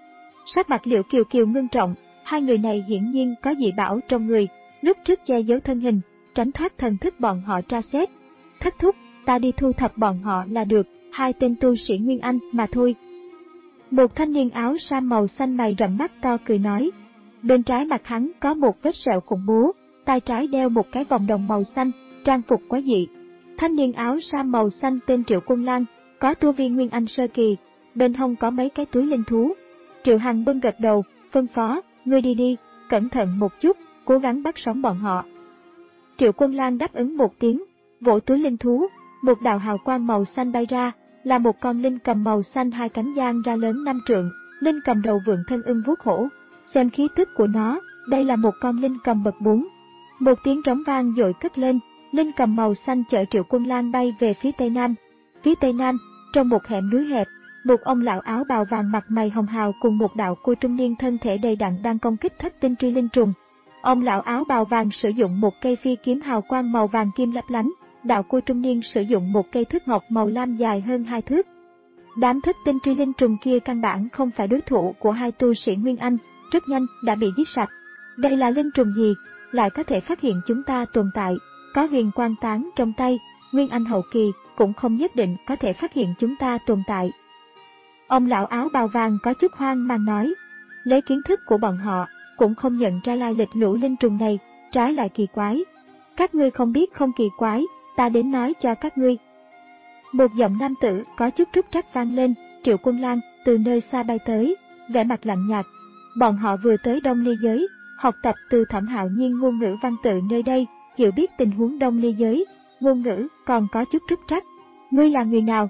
Sắc mặt Liễu Kiều Kiều ngưng trọng, hai người này hiển nhiên có dị bảo trong người, lúc trước che giấu thân hình, tránh thoát thần thức bọn họ tra xét. Thất thúc, ta đi thu thập bọn họ là được, hai tên tu sĩ Nguyên Anh mà thôi. Một thanh niên áo sam màu xanh mày rậm mắt to cười nói. Bên trái mặt hắn có một vết sẹo khủng bố, tay trái đeo một cái vòng đồng màu xanh, trang phục quá dị. Thanh niên áo sam màu xanh tên Triệu Quân Lang, có tu vi Nguyên Anh sơ kỳ, bên hông có mấy cái túi linh thú. Triệu Hằng Bân gật đầu, phân phó, ngươi đi đi, cẩn thận một chút, cố gắng bắt sống bọn họ. Triệu Quân Lang đáp ứng một tiếng, vỗ túi linh thú, một đạo hào quang màu xanh bay ra, là một con linh cầm màu xanh hai cánh giang ra lớn năm trượng, linh cầm đầu vượn thân ưng vuốt hổ. Xem khí tức của nó, đây là một con linh cầm bậc bốn. Một tiếng trống vang dội cất lên, Linh cầm màu xanh chở Triệu Quân Lang bay về phía tây nam. Phía tây nam, trong một hẻm núi hẹp, một ông lão áo bào vàng mặt mày hồng hào cùng một đạo cô trung niên thân thể đầy đặn đang công kích thất tinh truy linh trùng. Ông lão áo bào vàng sử dụng một cây phi kiếm hào quang màu vàng kim lấp lánh, đạo cô trung niên sử dụng một cây thước ngọc màu lam dài hơn hai thước. Đám thất tinh truy linh trùng kia căn bản không phải đối thủ của hai tu sĩ Nguyên Anh, rất nhanh đã bị giết sạch. Đây là linh trùng gì, lại có thể phát hiện chúng ta tồn tại, có huyền quang tán trong tay, Nguyên Anh hậu kỳ cũng không nhất định có thể phát hiện chúng ta tồn tại. Ông lão áo bào vàng có chút hoang mang nói, lấy kiến thức của bọn họ, cũng không nhận ra lai lịch lũ linh trùng này, trái lại kỳ quái. Các ngươi không biết không kỳ quái, ta đến nói cho các ngươi. Một giọng nam tử có chút trúc trắc vang lên, Triệu Quân Lang từ nơi xa bay tới, vẻ mặt lạnh nhạt. Bọn họ vừa tới Đông Ly giới, học tập từ Thẩm Hạo Nhiên ngôn ngữ văn tự nơi đây, hiểu biết tình huống Đông Ly giới, ngôn ngữ còn có chút trúc trắc. Ngươi là người nào?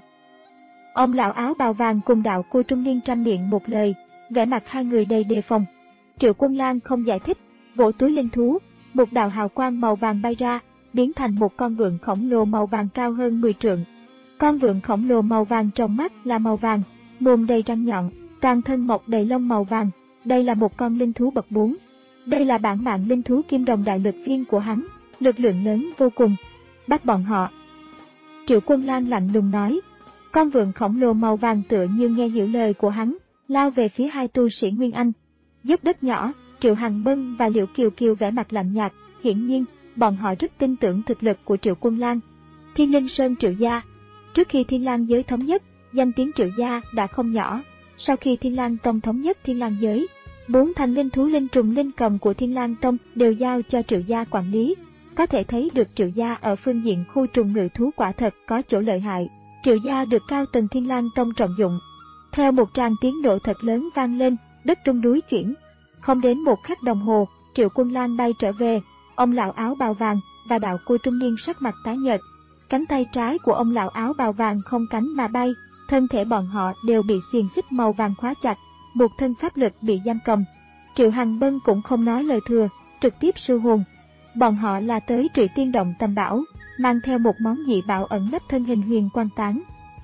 Ông lão áo bào vàng cùng đạo cô trung niên tranh miệng một lời, vẻ mặt hai người đầy đề phòng. Triệu Quân Lang không giải thích, vỗ túi linh thú, một đạo hào quang màu vàng bay ra, biến thành một con vượn khổng lồ màu vàng cao hơn mười trượng. Con vượn khổng lồ màu vàng trong mắt là màu vàng, mồm đầy răng nhọn, toàn thân mọc đầy lông màu vàng. Đây là một con linh thú bậc bốn. Đây là bản mạng linh thú kim đồng đại lực viên của hắn, lực lượng lớn vô cùng. Bắt bọn họ. Triệu Quân Lang lạnh lùng nói. Con vượn khổng lồ màu vàng tựa như nghe hiểu lời của hắn, lao về phía hai tu sĩ Nguyên Anh. Dốc đất nhỏ, Triệu Hằng Bân và Liễu Kiều Kiều vẻ mặt lạnh nhạt, hiển nhiên, bọn họ rất tin tưởng thực lực của Triệu Quân Lang. Thiên Linh Sơn Triệu gia. Trước khi Thiên Lang giới thống nhất, danh tiếng Triệu gia đã không nhỏ. Sau khi Thiên Lang Tông thống nhất Thiên Lang giới, bốn thành linh thú linh trùng linh cầm của Thiên Lang Tông đều giao cho Triệu gia quản lý. Có thể thấy được Triệu gia ở phương diện khu trùng ngự thú quả thật có chỗ lợi hại. Triệu gia được cao tầng Thiên Lang Tông trọng dụng. Theo một tràng tiếng nổ thật lớn vang lên, đất rung núi chuyển. Không đến một khắc đồng hồ, Triệu Quân Lang bay trở về, ông lão áo bào vàng và đạo cô trung niên sắc mặt tái nhợt. Cánh tay trái của ông lão áo bào vàng không cánh mà bay, thân thể bọn họ đều bị xiềng xích màu vàng khóa chặt, một thân pháp lực bị giam cầm. Triệu Hằng Bân cũng không nói lời thừa, trực tiếp siêu hồn. Bọn họ là tới Trụy Tiên Động Tầm Bảo, mang theo một món dị bảo ẩn nấp thân hình huyền quang tán.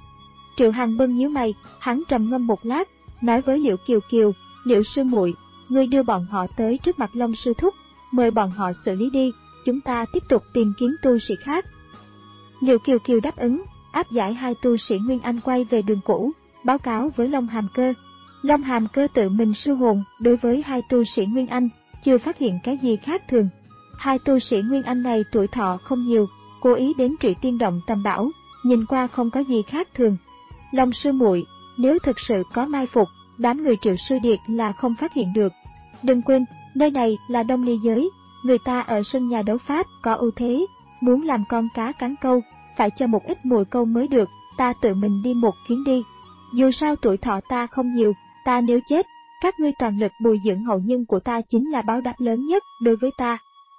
Triệu Hằng Bân nhíu mày, hắn trầm ngâm một lát, nói với Liễu Kiều Kiều, Liễu sư muội, ngươi đưa bọn họ tới trước mặt Long sư thúc, mời bọn họ xử lý đi, chúng ta tiếp tục tìm kiếm tu sĩ khác. Liễu Kiều Kiều đáp ứng, áp giải hai tu sĩ Nguyên Anh quay về đường cũ, báo cáo với Long Hàm Cơ. Long Hàm Cơ tự mình siêu hồn đối với hai tu sĩ Nguyên Anh, chưa phát hiện cái gì khác thường. Hai tu sĩ Nguyên Anh này tuổi thọ không nhiều, cố ý đến Trụy Tiên Động Tầm Bảo, nhìn qua không có gì khác thường. Long sư muội, nếu thực sự có mai phục, đám người Triệu Sư Điệt là không phát hiện được. Đừng quên, nơi này là Đông Ly giới, người ta ở sân nhà đấu pháp có ưu thế, muốn làm con cá cắn câu, phải cho một ít mồi câu mới được, ta tự mình đi một chuyến đi. Dù sao tuổi thọ ta không nhiều, ta nếu chết, các ngươi toàn lực bồi dưỡng hậu nhân của ta chính là báo đáp lớn nhất đối với ta.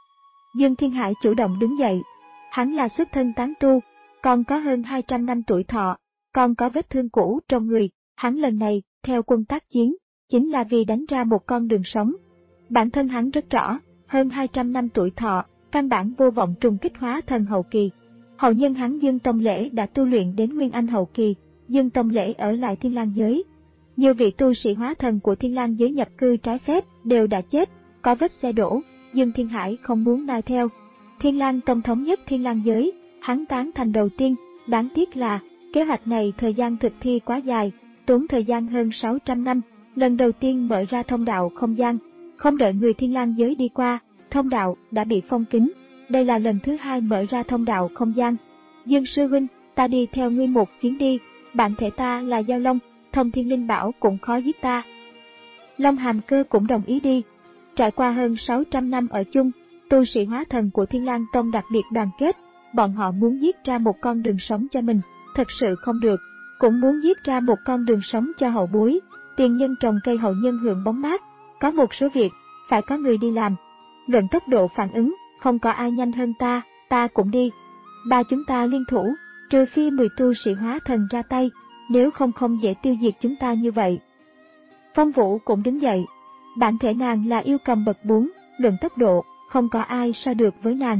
Dương Thiên Hải chủ động đứng dậy. Hắn là xuất thân tán tu, còn có hơn hai trăm năm tuổi thọ, còn có vết thương cũ trong người. Hắn lần này, theo quân tác chiến, chính là vì đánh ra một con đường sống. Bản thân hắn rất rõ, hơn hai trăm năm tuổi thọ, căn bản vô vọng trùng kích hóa thần hậu kỳ. Hậu nhân hắn Dương Tông Lễ đã tu luyện đến Nguyên Anh hậu kỳ, Dương Tông Lễ ở lại Thiên Lang giới. Nhiều vị tu sĩ hóa thần của Thiên Lang giới nhập cư trái phép đều đã chết, có vết xe đổ, Dương Thiên Hải không muốn noi theo. Thiên Lang Tông thống nhất Thiên Lang giới, hắn tán thành đầu tiên, đáng tiếc là kế hoạch này thời gian thực thi quá dài, tốn thời gian hơn sáu trăm năm. Lần đầu tiên mở ra thông đạo không gian, không đợi người Thiên Lang giới đi qua, thông đạo đã bị phong kín. Đây là lần thứ hai mở ra thông đạo không gian. Dương sư huynh, ta đi theo ngươi một chuyến đi, bản thể ta là Giao Long, thông thiên linh bảo cũng khó giết ta. Long Hàm Cơ cũng đồng ý đi. Trải qua hơn sáu trăm năm ở chung, tu sĩ hóa thần của Thiên Lang Tông đặc biệt đoàn kết, bọn họ muốn giết ra một con đường sống cho mình, thật sự không được, cũng muốn giết ra một con đường sống cho hậu bối. Tiền nhân trồng cây hậu nhân hưởng bóng mát, có một số việc, phải có người đi làm. Luận tốc độ phản ứng, không có ai nhanh hơn ta, ta cũng đi. Ba chúng ta liên thủ, trừ phi mười tu sĩ hóa thần ra tay, nếu không không dễ tiêu diệt chúng ta như vậy. Phong Vũ cũng đứng dậy. Bản thể nàng là yêu cầm bậc bốn, luận tốc độ, không có ai so được với nàng.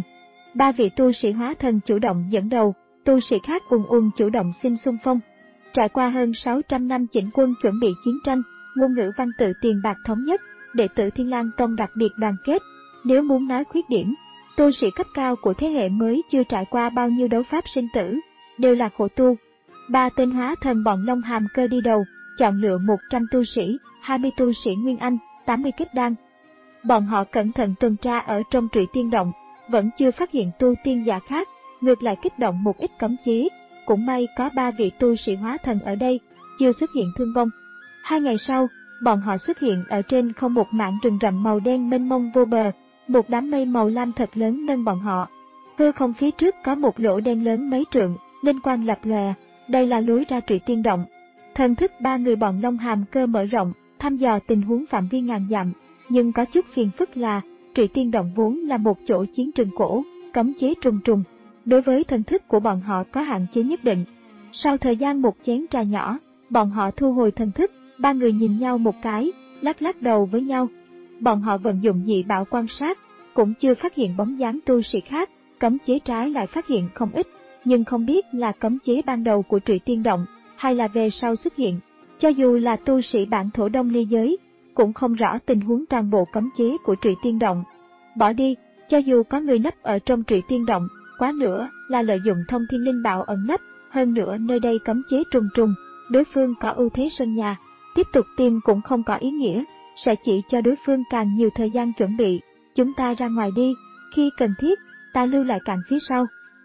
Ba vị tu sĩ hóa thần chủ động dẫn đầu, tu sĩ khác ùn ùn chủ động xin xung phong. Trải qua hơn sáu trăm năm chỉnh quân chuẩn bị chiến tranh, ngôn ngữ văn tự tiền bạc thống nhất, đệ tử Thiên Lang Tông đặc biệt đoàn kết. Nếu muốn nói khuyết điểm, tu sĩ cấp cao của thế hệ mới chưa trải qua bao nhiêu đấu pháp sinh tử, đều là khổ tu. Ba tên hóa thần bọn Long Hàm Cơ đi đầu, chọn lựa một trăm tu sĩ, hai mươi tu sĩ Nguyên Anh, tám mươi kết đan. Bọn họ cẩn thận tuần tra ở trong Trụy Tiên Động, vẫn chưa phát hiện tu tiên giả khác, ngược lại kích động một ít cấm chế. Cũng may có ba vị tu sĩ hóa thần ở đây, chưa xuất hiện thương vong. Hai ngày sau, bọn họ xuất hiện ở trên không một mảng rừng rậm màu đen mênh mông vô bờ, một đám mây màu lam thật lớn nâng bọn họ. Hư không phía trước có một lỗ đen lớn mấy trượng, linh quang lập lòe, đây là lối ra Trụy Tiên Động. Thần thức ba người bọn Long Hàm Cơ mở rộng, thăm dò tình huống phạm vi ngàn dặm, nhưng có chút phiền phức là Trụy Tiên Động vốn là một chỗ chiến trường cổ, cấm chế trùng trùng. Đối với thần thức của bọn họ có hạn chế nhất định. Sau thời gian một chén trà nhỏ, bọn họ thu hồi thần thức, ba người nhìn nhau một cái, lắc lắc đầu với nhau. Bọn họ vận dụng dị bảo quan sát, cũng chưa phát hiện bóng dáng tu sĩ khác, cấm chế trái lại phát hiện không ít, nhưng không biết là cấm chế ban đầu của Trụy Tiên Động, hay là về sau xuất hiện. Cho dù là tu sĩ bản thổ Đông Ly giới, cũng không rõ tình huống toàn bộ cấm chế của Trụy Tiên Động. Bỏ đi, cho dù có người nấp ở trong Trụy Tiên Động, quá nữa là lợi dụng thông thiên linh bảo ẩn nấp, hơn nữa nơi đây cấm chế trùng trùng, đối phương có ưu thế sân nhà, tiếp tục tìm cũng không có ý nghĩa, sẽ chỉ cho đối phương càng nhiều thời gian chuẩn bị. Chúng ta ra ngoài đi, khi cần thiết, ta lưu lại cạnh phía sau.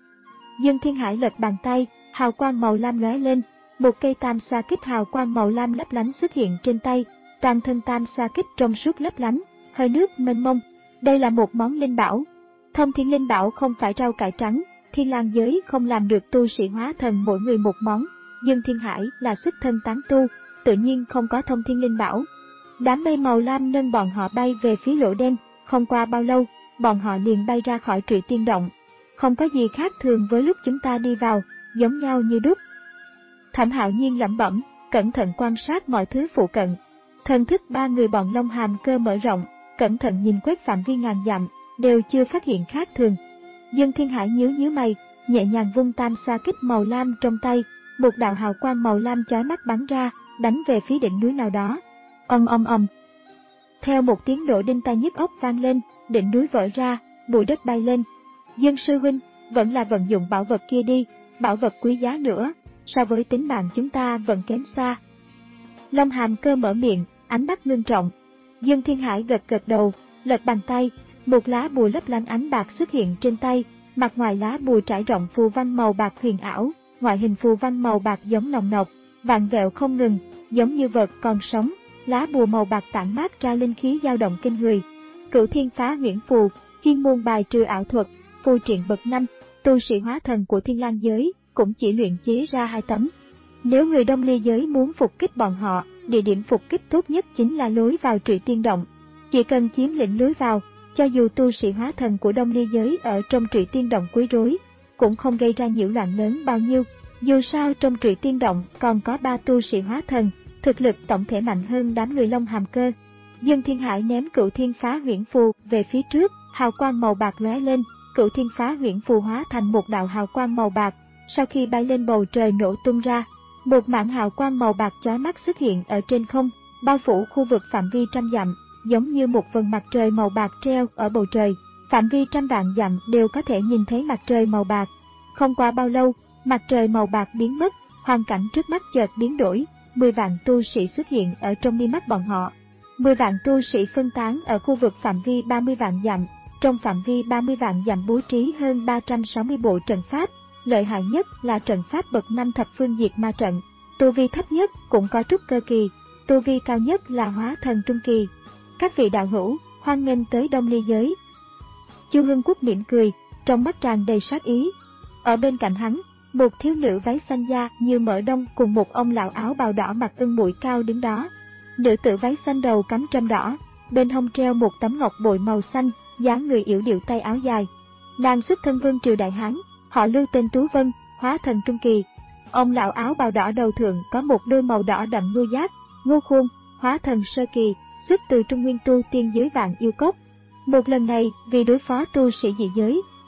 Dương Thiên Hải lật bàn tay, hào quang màu lam lóe lên, một cây tam sa kích hào quang màu lam lấp lánh xuất hiện trên tay, toàn thân tam sa kích trong suốt lấp lánh, hơi nước mênh mông. Đây là một món linh bảo. Thông thiên linh bảo không phải rau cải trắng, Thiên Lang giới không làm được tu sĩ hóa thần mỗi người một món. Dương Thiên Hải là xuất thân tán tu, tự nhiên không có thông thiên linh bảo. Đám mây màu lam nâng bọn họ bay về phía lỗ đen, không qua bao lâu, bọn họ liền bay ra khỏi Trụy Tiên Động. Không có gì khác thường với lúc chúng ta đi vào, giống nhau như đúc. Thẩm Hạo Nhiên lẩm bẩm, cẩn thận quan sát mọi thứ phụ cận. Thần thức ba người bọn Long Hàm Cơ mở rộng, cẩn thận nhìn quét phạm vi ngàn dặm, đều chưa phát hiện khác thường. Dương Thiên Hải nhíu nhíu mày, nhẹ nhàng vung tam sa kích màu lam trong tay, một đạo hào quang màu lam chói mắt bắn ra, đánh về phía đỉnh núi nào đó. Ầm ầm ầm. Theo một tiếng nổ đinh tai nhức óc vang lên, đỉnh núi vỡ ra, bụi đất bay lên. Dương sư huynh, vẫn là vận dụng bảo vật kia đi, bảo vật quý giá nữa, so với tính mạng chúng ta vẫn kém xa. Long Hàm Cơ mở miệng, ánh mắt ngưng trọng. Dương Thiên Hải gật gật đầu, lật bàn tay, một lá bùa lấp lánh ánh bạc xuất hiện trên tay, mặt ngoài lá bùa trải rộng phù văn màu bạc huyền ảo, ngoại hình phù văn màu bạc giống nòng nọc, vặn vẹo không ngừng, giống như vật còn sống. Lá bùa màu bạc tản mát ra linh khí dao động kinh người. Cửu Thiên Phá Huyễn Phù, chuyên môn bài trừ ảo thuật, phù triện bậc năm, tu sĩ hóa thần của Thiên Lang giới cũng chỉ luyện chế ra hai tấm. Nếu người Đông Ly giới muốn phục kích bọn họ, địa điểm phục kích tốt nhất chính là lối vào Trụy Tiên Động. Chỉ cần chiếm lĩnh lối vào, cho dù tu sĩ hóa thần của Đông Ly giới ở trong Trụy Tiên Động quấy rối, cũng không gây ra nhiễu loạn lớn bao nhiêu. Dù sao trong Trụy Tiên Động còn có ba tu sĩ hóa thần, thực lực tổng thể mạnh hơn đám người Long Hàm Cơ. Dương Thiên Hải ném Cửu Thiên Phá Huyễn Phù về phía trước, hào quang màu bạc lóe lên, Cửu Thiên Phá Huyễn Phù hóa thành một đạo hào quang màu bạc, sau khi bay lên bầu trời nổ tung ra, một mảng hào quang màu bạc chói mắt xuất hiện ở trên không, bao phủ khu vực phạm vi trăm dặm, giống như một vầng mặt trời màu bạc treo ở bầu trời, phạm vi trăm vạn dặm đều có thể nhìn thấy mặt trời màu bạc. Không qua bao lâu, mặt trời màu bạc biến mất, hoàn cảnh trước mắt chợt biến đổi. Mười vạn tu sĩ xuất hiện ở trong mi mắt bọn họ. Mười vạn tu sĩ phân tán ở khu vực phạm vi ba mươi vạn dặm. Trong phạm vi ba mươi vạn dặm bố trí hơn ba trăm sáu mươi bộ trận pháp. Lợi hại nhất là trận pháp bậc năm thập phương diệt ma trận. Tu vi thấp nhất cũng có trúc cơ kỳ, tu vi cao nhất là hóa thần trung kỳ. Các vị đạo hữu, hoan nghênh tới Đông Ly giới. Chu Hưng Quốc mỉm cười, trong mắt tràn đầy sát ý. Ở bên cạnh hắn, một thiếu nữ váy xanh da như mỡ đông cùng một ông lão áo bào đỏ mặc ưng mũi cao đứng đó. Nữ tử váy xanh đầu cắm trâm đỏ, bên hông treo một tấm ngọc bội màu xanh, dáng người yểu điệu tay áo dài. Nàng xuất thân vương triều Đại Hán, họ Lưu tên Tú Vân, hóa thần trung kỳ. Ông lão áo bào đỏ đầu thượng có một đôi màu đỏ đậm ngô giác, ngô khuôn, hóa thần sơ kỳ, xuất từ Trung Nguyên tu tiên giới Vạn Yêu Cốc. Một lần này, vì đối phó tu sĩ dị giới,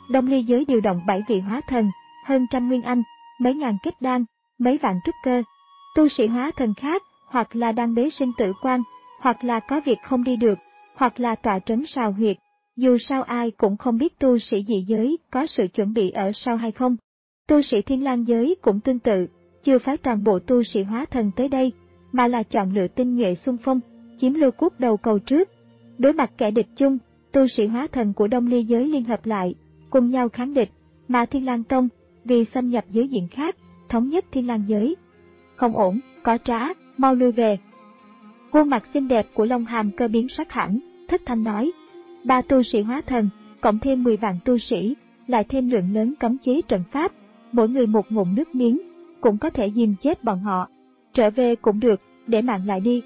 Đông ly giới điều động bảy vị hóa thần, hơn trăm nguyên anh, mấy ngàn kết đan, mấy vạn trúc cơ. Tu sĩ hóa thần khác, hoặc là đang bế sinh tử quan, hoặc là có việc không đi được, hoặc là tọa trấn sào huyệt. Dù sao ai cũng không biết tu sĩ dị giới có sự chuẩn bị ở sau hay không. Tu sĩ Thiên Lang giới cũng tương tự, chưa phái toàn bộ tu sĩ hóa thần tới đây, mà là chọn lựa tinh nhuệ xung phong, chiếm lưu quốc đầu cầu trước. Đối mặt kẻ địch chung, tu sĩ hóa thần của Đông ly giới liên hợp lại, cùng nhau kháng địch, mà Thiên Lang Tông, vì xâm nhập giới diện khác, thống nhất Thiên Lang giới. Không ổn, có trá, mau lui về. Khuôn mặt xinh đẹp của Long Hàm Cơ biến sắc hẳn, thất thanh nói. Ba tu sĩ hóa thần, cộng thêm mười vạn tu sĩ, lại thêm lượng lớn cấm chế trận pháp, mỗi người một ngụm nước miếng, cũng có thể dìm chết bọn họ. Trở về cũng được, để mạng lại đi.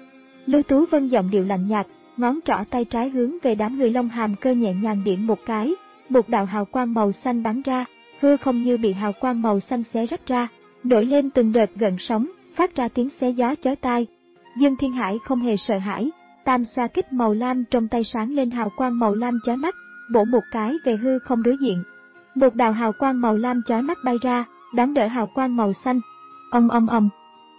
Lưu Tú Vân giọng điệu lạnh nhạt, ngón trỏ tay trái hướng về đám người Long Hàm Cơ nhẹ nhàng điểm một cái, một đạo hào quang màu xanh bắn ra, hư không như bị hào quang màu xanh xé rách ra, nổi lên từng đợt gợn sóng, phát ra tiếng xé gió chói tai. Dương Thiên Hải không hề sợ hãi, tam xoa kích màu lam trong tay sáng lên hào quang màu lam chói mắt, bổ một cái về hư không đối diện. Một đạo hào quang màu lam chói mắt bay ra, đón đỡ hào quang màu xanh. Ầm ầm ầm.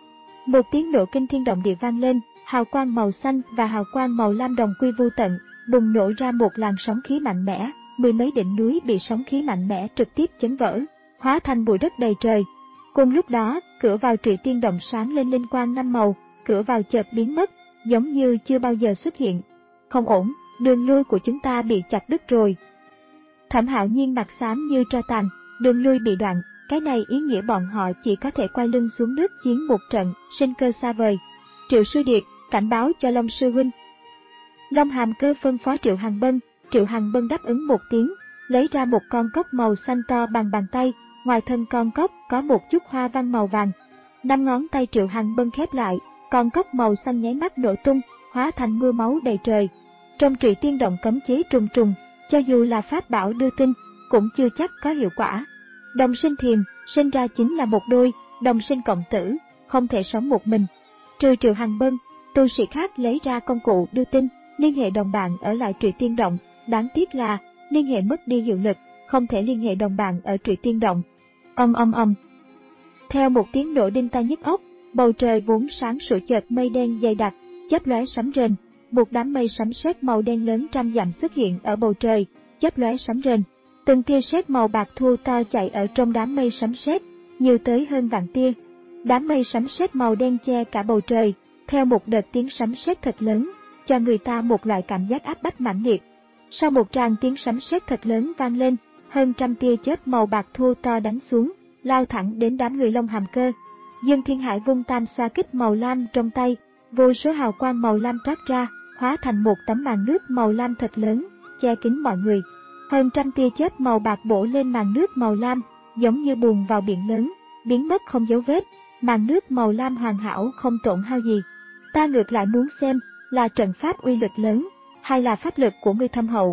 Một tiếng nổ kinh thiên động địa vang lên, hào quang màu xanh và hào quang màu lam đồng quy vô tận, bùng nổ ra một làn sóng khí mạnh mẽ, mười mấy đỉnh núi bị sóng khí mạnh mẽ trực tiếp chấn vỡ, hóa thành bụi đất đầy trời. Cùng lúc đó, cửa vào Trụy Tiên Động sáng lên linh quang năm màu, cửa vào chợt biến mất, giống như chưa bao giờ xuất hiện. Không ổn, đường lui của chúng ta bị chặt đứt rồi. Thẩm Hạo Nhiên mặt xám như tro tàn, đường lui bị đoạn, cái này ý nghĩa bọn họ chỉ có thể quay lưng xuống nước chiến một trận, sinh cơ xa vời. Triệu Sư Điệt, cảnh báo cho Long Sư Huynh. Long Hàm Cơ phân phó Triệu Hằng Bân, Triệu Hằng Bân đáp ứng một tiếng, lấy ra một con cốc màu xanh to bằng bàn tay, ngoài thân con cốc có một chút hoa văn màu vàng. Năm ngón tay Triệu Hằng Bân khép lại, con cốc màu xanh nháy mắt nổ tung, hóa thành mưa máu đầy trời. Trong Trụy Tiên Động cấm chế trùng trùng, cho dù là pháp bảo đưa tin, cũng chưa chắc có hiệu quả. Đồng sinh thiềm, sinh ra chính là một đôi, đồng sinh cộng tử, không thể sống một mình. Trừ Triệu Hằng Bân, tu sĩ khác lấy ra công cụ đưa tin, liên hệ đồng bạn ở lại Trụy Tiên Động, đáng tiếc là liên hệ mất đi hiệu lực, không thể liên hệ đồng bạn ở Trụy Tiên Động. Ầm ầm ầm. Theo một tiếng nổ đinh tai nhức óc, bầu trời vốn sáng sủa chợt mây đen dày đặc, chớp lóe sấm rền, một đám mây sấm sét màu đen lớn trăm dặm xuất hiện ở bầu trời, chớp lóe sấm rền. Từng tia sét màu bạc thu to chạy ở trong đám mây sấm sét, nhiều tới hơn vạn tia. Đám mây sấm sét màu đen che cả bầu trời, theo một đợt tiếng sấm sét thật lớn, cho người ta một loại cảm giác áp bách mãnh liệt. Sau một tràng tiếng sấm sét thật lớn vang lên, hơn trăm tia chớp màu bạc thu to đánh xuống, lao thẳng đến đám người Long Hàm Cơ. Dương Thiên Hải vung tam xoa kích màu lam trong tay, vô số hào quang màu lam toát ra, hóa thành một tấm màn nước màu lam thật lớn, che kín mọi người. Hơn trăm tia chớp màu bạc bổ lên màn nước màu lam, giống như buồn vào biển lớn, biến mất không dấu vết. Màn nước màu lam hoàn hảo không tổn hao gì. Ta ngược lại muốn xem, là trận pháp uy lực lớn, hay là pháp lực của ngươi thâm hậu.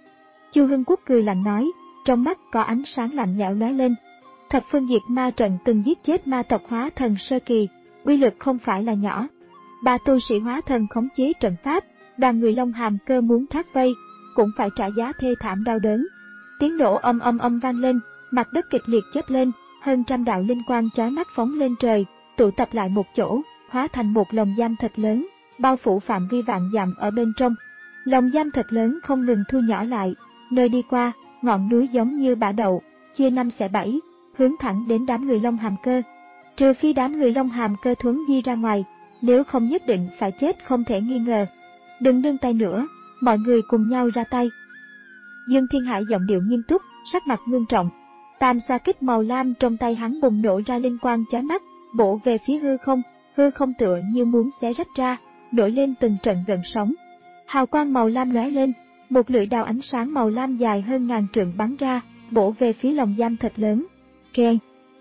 Chu Hưng Quốc cười lạnh nói, trong mắt có ánh sáng lạnh lẽo lóe lên. Thập phương diệt ma trận từng giết chết ma tộc hóa thần sơ kỳ, uy lực không phải là nhỏ. Ba tu sĩ hóa thần khống chế trận pháp, đoàn người Long Hàm Cơ muốn thoát vây, cũng phải trả giá thê thảm đau đớn. Tiếng nổ âm âm âm vang lên, mặt đất kịch liệt chớp lên, hơn trăm đạo linh quang chói mắt phóng lên trời, tụ tập lại một chỗ, hóa thành một lồng giam thật lớn, bao phủ phạm vi vạn dặm ở bên trong. Lồng giam thật lớn không ngừng thu nhỏ lại, nơi đi qua, ngọn núi giống như bã đậu, chia năm xẻ bảy, hướng thẳng đến đám người Long Hàm Cơ. Trừ phi đám người Long Hàm Cơ thuấn di ra ngoài, nếu không nhất định phải chết không thể nghi ngờ. Đừng nương tay nữa, mọi người cùng nhau ra tay. Dương Thiên Hải giọng điệu nghiêm túc, sắc mặt ngưng trọng. Tam xoa kích màu lam trong tay hắn bùng nổ ra linh quang chói mắt, bổ về phía hư không, hư không tựa như muốn xé rách ra, nổi lên từng trận gợn sóng. Hào quang màu lam lóe lên, một lưỡi đao ánh sáng màu lam dài hơn ngàn trượng bắn ra, bổ về phía lồng giam thật lớn. Keng!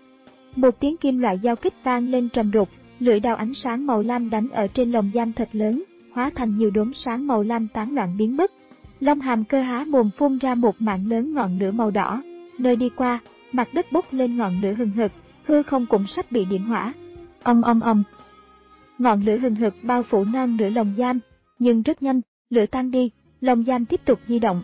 Một tiếng kim loại giao kích vang lên trầm đục, lưỡi đao ánh sáng màu lam đánh ở trên lồng giam thật lớn, hóa thành nhiều đốm sáng màu lam tán loạn biến mất. Long Hàm Cơ há mồm phun ra một mảng lớn ngọn lửa màu đỏ, nơi đi qua, mặt đất bốc lên ngọn lửa hừng hực, hư không cũng sắp bị điểm hỏa. Ầm ầm ầm. Ngọn lửa hừng hực bao phủ non nửa lồng giam, nhưng rất nhanh, lửa tan đi, lồng giam tiếp tục di động.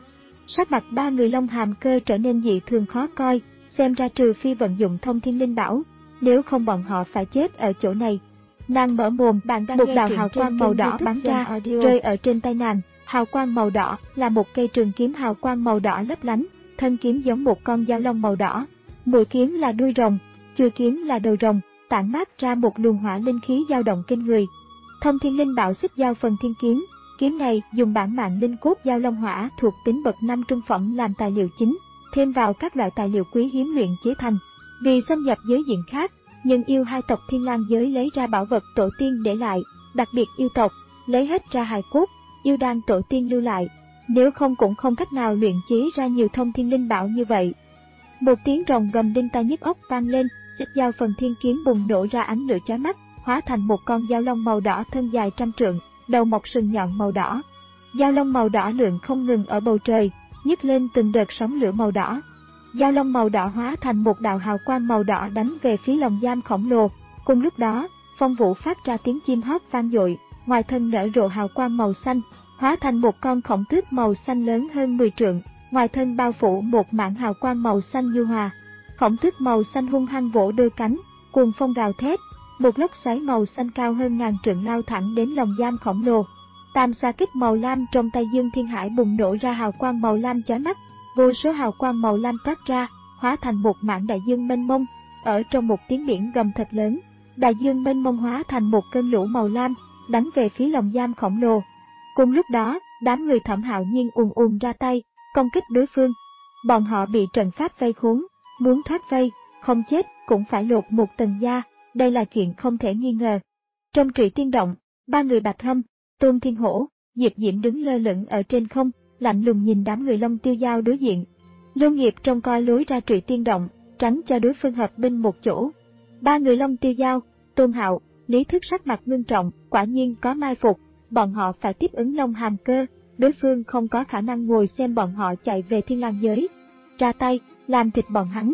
Sắc mặt ba người Long Hàm Cơ trở nên dị thường khó coi, xem ra trừ phi vận dụng Thông Thiên Linh Bảo, nếu không bọn họ phải chết ở chỗ này. Nàng mở mồm, bạn đang một đạo hào quang màu đỏ bắn ra, rơi ở trên tay nàng. Hào quang màu đỏ là một cây trường kiếm hào quang màu đỏ lấp lánh, thân kiếm giống một con dao long màu đỏ. Mũi kiếm là đuôi rồng, chuôi kiếm là đầu rồng, tản mát ra một luồng hỏa linh khí dao động kinh người. Thông Thiên Linh Bảo xích dao phần thiên kiếm, kiếm này dùng bản mạng linh cốt dao long hỏa thuộc tính bậc năm trung phẩm làm tài liệu chính, thêm vào các loại tài liệu quý hiếm luyện chế thành. Vì xâm nhập giới diện khác, nhưng yêu hai tộc Thiên Lang giới lấy ra bảo vật tổ tiên để lại, đặc biệt yêu tộc lấy hết ra hài cốt, yêu đan tổ tiên lưu lại, nếu không cũng không cách nào luyện chế ra nhiều Thông Thiên Linh Bảo như vậy. Một tiếng rồng gầm đinh tai nhức óc vang lên, xích dao phần thiên kiếm bùng nổ ra ánh lửa chói mắt, hóa thành một con dao long màu đỏ thân dài trăm trượng, đầu mọc sừng nhọn màu đỏ. Dao long màu đỏ lượn không ngừng ở bầu trời, nhấc lên từng đợt sóng lửa màu đỏ. Dao long màu đỏ hóa thành một đạo hào quang màu đỏ đánh về phía lồng giam khổng lồ. Cùng lúc đó, phong vũ phát ra tiếng chim hót vang dội, ngoài thân nở rộ hào quang màu xanh, hóa thành một con khổng tước màu xanh lớn hơn mười trượng, ngoài thân bao phủ một mảng hào quang màu xanh nhu hòa. Khổng tước màu xanh hung hăng vỗ đôi cánh, cuồng phong gào thét, một lốc xoáy màu xanh cao hơn ngàn trượng lao thẳng đến lồng giam khổng lồ. Tam sa kích màu lam trong tay Dương Thiên Hải bùng nổ ra hào quang màu lam chói mắt, vô số hào quang màu lam toát ra, hóa thành một mảng đại dương mênh mông. Ở trong một tiếng biển gầm thật lớn, đại dương mênh mông hóa thành một cơn lũ màu lam, đánh về phía lồng giam khổng lồ. Cùng lúc đó, đám người Thẩm Hạo Nhiên ùn ùn ra tay, công kích đối phương. Bọn họ bị trận pháp vây khốn, muốn thoát vây, không chết cũng phải lột một tầng da, đây là chuyện không thể nghi ngờ. Trong Trụy Tiên Động, ba người Bạch Hâm, Tôn Thiên Hổ, Diệp Diễm đứng lơ lửng ở trên không, lạnh lùng nhìn đám người Long Tiêu Giao đối diện. Lưu Nghiệp trông coi lối ra Trụy Tiên Động, tránh cho đối phương hợp binh một chỗ. Ba người Long Tiêu Giao, Tôn Hạo, Lý Thức sắc mặt ngưng trọng, quả nhiên có mai phục, bọn họ phải tiếp ứng Long Hàm Cơ, đối phương không có khả năng ngồi xem bọn họ chạy về Thiên Lang giới. Ra tay, làm thịt bọn hắn.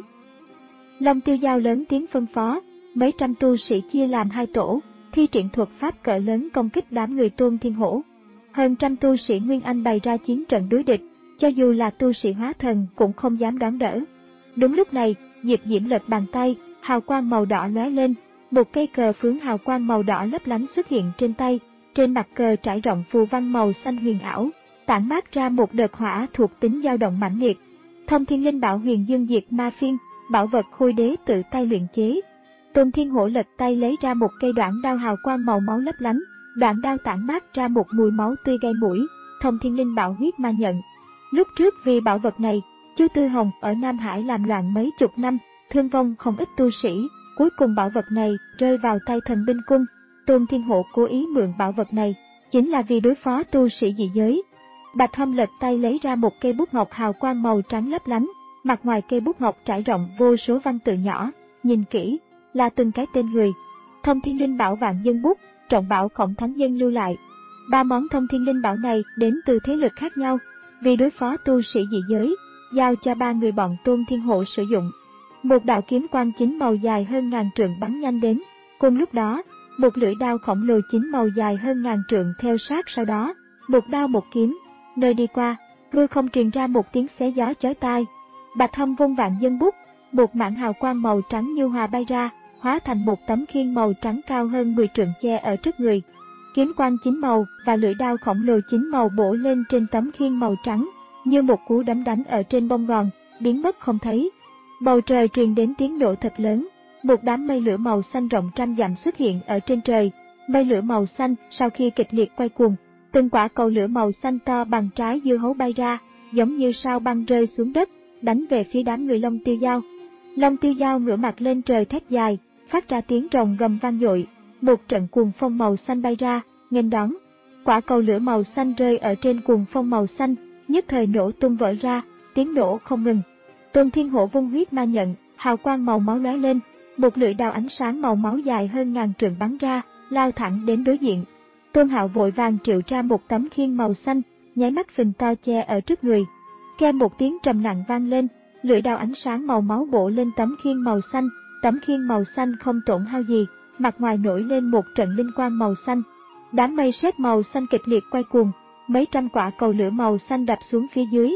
Long Tiêu Giao lớn tiếng phân phó, mấy trăm tu sĩ chia làm hai tổ, thi triển thuật pháp cỡ lớn công kích đám người Tôn Thiên Hổ. Hơn trăm tu sĩ Nguyên Anh bày ra chiến trận đối địch, cho dù là tu sĩ hóa thần cũng không dám đón đỡ. Đúng lúc này, Diệp Diễm lật bàn tay, hào quang màu đỏ lóe lên, một cây cờ phướng hào quang màu đỏ lấp lánh xuất hiện trên tay, trên mặt cờ trải rộng phù văn màu xanh huyền ảo, tản mát ra một đợt hỏa thuộc tính dao động mãnh liệt. Thông Thiên Linh Bảo Huyền Dương Diệt Ma Phiên, bảo vật Khôi Đế tự tay luyện chế. Tôn Thiên Hổ lật tay lấy ra một cây đoạn đao hào quang màu máu lấp lánh, đoạn đao tản mát ra một mùi máu tươi gây mũi, Thông Thiên Linh Bảo Huyết Ma Nhận. Lúc trước vì bảo vật này, Chu Tư Hồng ở Nam Hải làm loạn mấy chục năm, thương vong không ít tu sĩ, cuối cùng bảo vật này rơi vào tay Thần Binh Cung. Tôn Thiên Hổ cố ý mượn bảo vật này, chính là vì đối phó tu sĩ dị giới. Bạch Hâm lật tay lấy ra một cây bút ngọc hào quang màu trắng lấp lánh, mặt ngoài cây bút ngọc trải rộng vô số văn tự nhỏ, nhìn kỹ là từng cái tên người. Thông Thiên Linh Bảo Vạn Dân Bút, trọng bảo Khổng Thánh Nhân lưu lại. Ba món Thông Thiên Linh Bảo này đến từ thế lực khác nhau, vì đối phó tu sĩ dị giới, giao cho ba người bọn Tôn Thiên Hộ sử dụng. Một đạo kiếm quang chính màu dài hơn ngàn trượng bắn nhanh đến, cùng lúc đó, một lưỡi đao khổng lồ chính màu dài hơn ngàn trượng theo sát sau đó, một đao một kiếm, nơi đi qua, hư không truyền ra một tiếng xé gió chói tai. Bạch Hâm vung Vạn Dân Bút, một mảng hào quang màu trắng như hòa bay ra, hóa thành một tấm khiên màu trắng cao hơn mười trượng che ở trước người. Kiếm quang chín màu và lưỡi đao khổng lồ chín màu bổ lên trên tấm khiên màu trắng, như một cú đấm đánh ở trên bông gòn, biến mất không thấy. Bầu trời truyền đến tiếng nổ thật lớn, một đám mây lửa màu xanh rộng trăm dặm xuất hiện ở trên trời. Mây lửa màu xanh sau khi kịch liệt quay cuồng, từng quả cầu lửa màu xanh to bằng trái dưa hấu bay ra, giống như sao băng rơi xuống đất, đánh về phía đám người Long Tiêu Giao. Long Tiêu Giao ngửa mặt lên trời thét dài, phát ra tiếng rồng gầm vang dội, một trận cuồng phong màu xanh bay ra, nghênh đón. Quả cầu lửa màu xanh rơi ở trên cuồng phong màu xanh, nhất thời nổ tung vỡ ra, tiếng nổ không ngừng. Tôn Thiên Hổ vung Huyết Ma Nhận, hào quang màu máu lóe lên, một lưỡi đao ánh sáng màu máu dài hơn ngàn trượng bắn ra, lao thẳng đến đối diện. Tôn Hạo vội vàng triệu ra một tấm khiên màu xanh, nháy mắt phình to che ở trước người. Kèm một tiếng trầm nặng vang lên, lưỡi đao ánh sáng màu máu bổ lên tấm khiên màu xanh, tấm khiên màu xanh không tổn hao gì, mặt ngoài nổi lên một trận linh quang màu xanh. Đám mây sét màu xanh kịch liệt quay cuồng, mấy trăm quả cầu lửa màu xanh đập xuống phía dưới.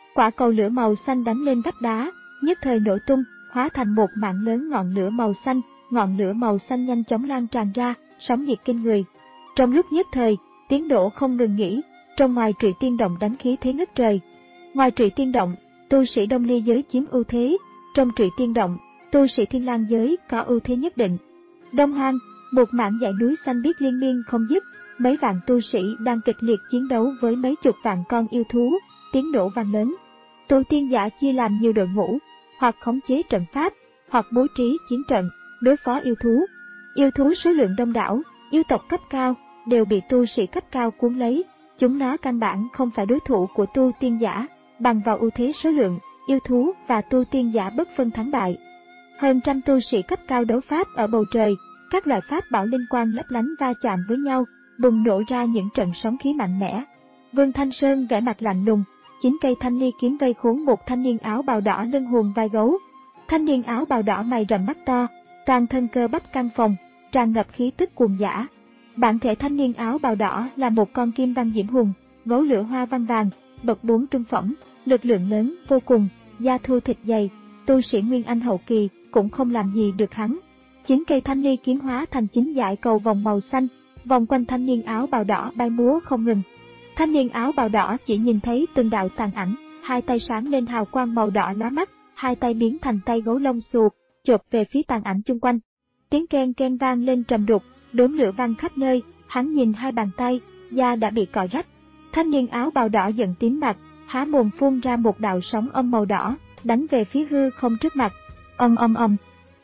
Quả cầu lửa màu xanh đánh lên vách đá, nhất thời nổ tung, hóa thành một mạng lớn ngọn lửa màu xanh, ngọn lửa màu xanh nhanh chóng lan tràn ra, sóng nhiệt kinh người. Trong lúc nhất thời, tiếng nổ không ngừng nghỉ, trong ngoài Trụy Tiên Động đánh khí thế ngất trời. Ngoài Trụy Tiên Động, tu sĩ Đông Ly giới chiếm ưu thế, trong Trụy Tiên Động, tu sĩ Thiên Lang giới có ưu thế nhất định. Đông Hoang, một mảng dãy núi xanh biếc liên miên không dứt, mấy vạn tu sĩ đang kịch liệt chiến đấu với mấy chục vạn con yêu thú, tiếng nổ vang lớn. Tu tiên giả chia làm nhiều đội ngũ, hoặc khống chế trận pháp, hoặc bố trí chiến trận, đối phó yêu thú. Yêu thú số lượng đông đảo, yêu tộc cấp cao, đều bị tu sĩ cấp cao cuốn lấy, chúng nó căn bản không phải đối thủ của tu tiên giả, bằng vào ưu thế số lượng, yêu thú và tu tiên giả bất phân thắng bại. Hơn trăm tu sĩ cấp cao đấu pháp ở bầu trời, các loại pháp bảo linh quang lấp lánh va chạm với nhau, bùng nổ ra những trận sóng khí mạnh mẽ. Vương Thanh Sơn vẻ mặt lạnh lùng, chín cây thanh ly kiếm vây khốn một thanh niên áo bào đỏ lưng hùn vai gấu. Thanh niên áo bào đỏ mày rậm mắt to, toàn thân cơ bắp căng phồng, tràn ngập khí tức cuồng dã. Bản thể thanh niên áo bào đỏ là một con kim văn diễm hùng, gấu lửa hoa văn vàng, bậc bốn trung phẩm, lực lượng lớn vô cùng, da thô thịt dày, tu sĩ Nguyên Anh hậu kỳ cũng không làm gì được hắn. Chín cây thanh ly kiếm hóa thành chín dải cầu vòng màu xanh, vòng quanh thanh niên áo bào đỏ bay múa không ngừng. Thanh niên áo bào đỏ chỉ nhìn thấy từng đạo tàn ảnh, hai tay sáng lên hào quang màu đỏ lóa mắt, hai tay biến thành tay gấu lông xù, chộp về phía tàn ảnh chung quanh. Tiếng keng keng vang lên trầm đục, đốm lửa văng khắp nơi, hắn nhìn hai bàn tay, da đã bị cọ rách. Thanh niên áo bào đỏ giận tím mặt, há mồm phun ra một đạo sóng âm màu đỏ, đánh về phía hư không trước mặt. Ầm ầm ầm.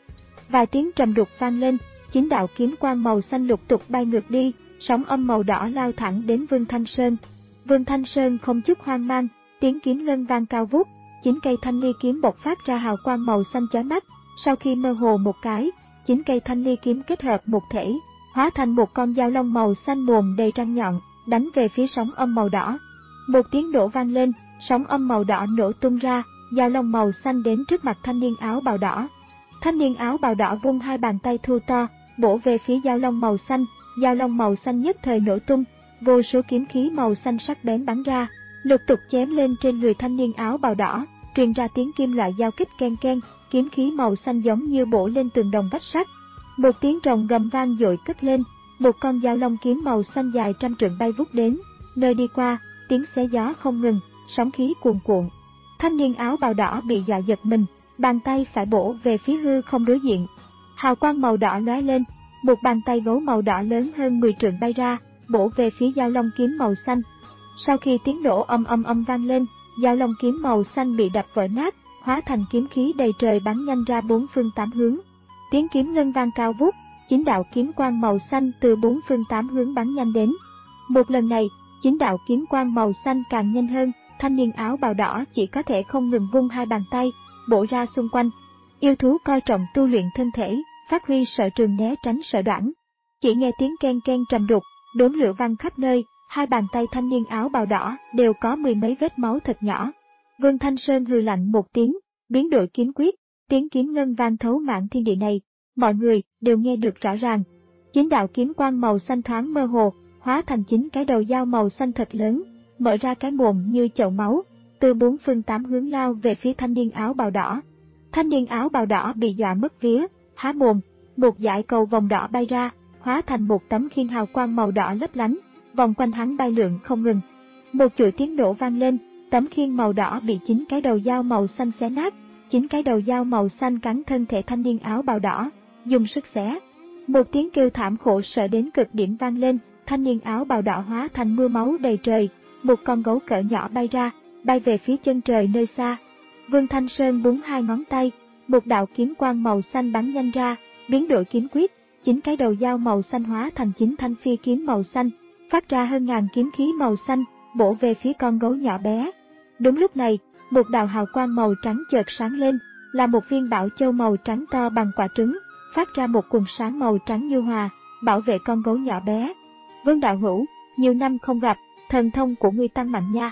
Vài tiếng trầm đục vang lên, chín đạo kiếm quang màu xanh lục tục bay ngược đi, sóng âm màu đỏ lao thẳng đến Vương Thanh Sơn. Vương Thanh Sơn không chút hoang mang, tiếng kiếm ngân vang cao vút, chín cây thanh ly kiếm bộc phát ra hào quang màu xanh chói mắt. Sau khi mơ hồ một cái, chín cây thanh ly kiếm kết hợp một thể, hóa thành một con dao long màu xanh mồm đầy răng nhọn, đánh về phía sóng âm màu đỏ. Một tiếng nổ vang lên, sóng âm màu đỏ nổ tung ra, dao long màu xanh đến trước mặt thanh niên áo bào đỏ. Thanh niên áo bào đỏ vung hai bàn tay thô to, bổ về phía dao long màu xanh, dao long màu xanh nhất thời nổ tung, vô số kiếm khí màu xanh sắc bén bắn ra, lục tục chém lên trên người thanh niên áo bào đỏ, truyền ra tiếng kim loại giao kích ken ken, kiếm khí màu xanh giống như bổ lên tường đồng vách sắt. Một tiếng rồng gầm vang dội cất lên, một con dao long kiếm màu xanh dài trăm trượng bay vút đến, nơi đi qua, tiếng xé gió không ngừng, sóng khí cuồn cuộn. Thanh niên áo bào đỏ bị dọa giật mình, bàn tay phải bổ về phía hư không đối diện. Hào quang màu đỏ lóe lên, một bàn tay gấu màu đỏ lớn hơn mười trượng bay ra, bổ về phía dao long kiếm màu xanh. Sau khi tiếng nổ âm âm âm vang lên, dao long kiếm màu xanh bị đập vỡ nát, hóa thành kiếm khí đầy trời bắn nhanh ra bốn phương tám hướng. Tiếng kiếm ngân vang cao vút, chín đạo kiếm quang màu xanh từ bốn phương tám hướng bắn nhanh đến. Một lần này, chín đạo kiếm quang màu xanh càng nhanh hơn, thanh niên áo bào đỏ chỉ có thể không ngừng vung hai bàn tay, bổ ra xung quanh. Yêu thú coi trọng tu luyện thân thể, phát huy sở trường né tránh sở đoản. Chỉ nghe tiếng ken ken trầm đục, đốm lửa văng khắp nơi, hai bàn tay thanh niên áo bào đỏ đều có mười mấy vết máu thật nhỏ. Vương Thanh Sơn hừ lạnh một tiếng, biến đổi kiếm quyết, tiếng kiếm ngân vang thấu mảng thiên địa này, mọi người đều nghe được rõ ràng. Chín đạo kiếm quang màu xanh thoáng mơ hồ, hóa thành chín cái đầu dao màu xanh thật lớn, mở ra cái mồm như chậu máu, từ bốn phương tám hướng lao về phía thanh niên áo bào đỏ. Thanh niên áo bào đỏ bị dọa mất vía, há mồm, một dải cầu vòng đỏ bay ra, hóa thành một tấm khiên hào quang màu đỏ lấp lánh, vòng quanh hắn bay lượn không ngừng. Một chuỗi tiếng nổ vang lên, tấm khiên màu đỏ bị chín cái đầu dao màu xanh xé nát, chín cái đầu dao màu xanh cắn thân thể thanh niên áo bào đỏ, dùng sức xé. Một tiếng kêu thảm khổ sở đến cực điểm vang lên, thanh niên áo bào đỏ hóa thành mưa máu đầy trời, một con gấu cỡ nhỏ bay ra, bay về phía chân trời nơi xa. Vương Thanh Sơn búng hai ngón tay, một đạo kiếm quang màu xanh bắn nhanh ra, biến đổi kiếm quyết, chín cái đầu dao màu xanh hóa thành chín thanh phi kiếm màu xanh, phát ra hơn ngàn kiếm khí màu xanh, bổ về phía con gấu nhỏ bé. Đúng lúc này, một đạo hào quang màu trắng chợt sáng lên, là một viên bảo châu màu trắng to bằng quả trứng, phát ra một quầng sáng màu trắng nhu hòa, bảo vệ con gấu nhỏ bé. Vương đạo hữu, nhiều năm không gặp, thần thông của ngươi tăng mạnh nha.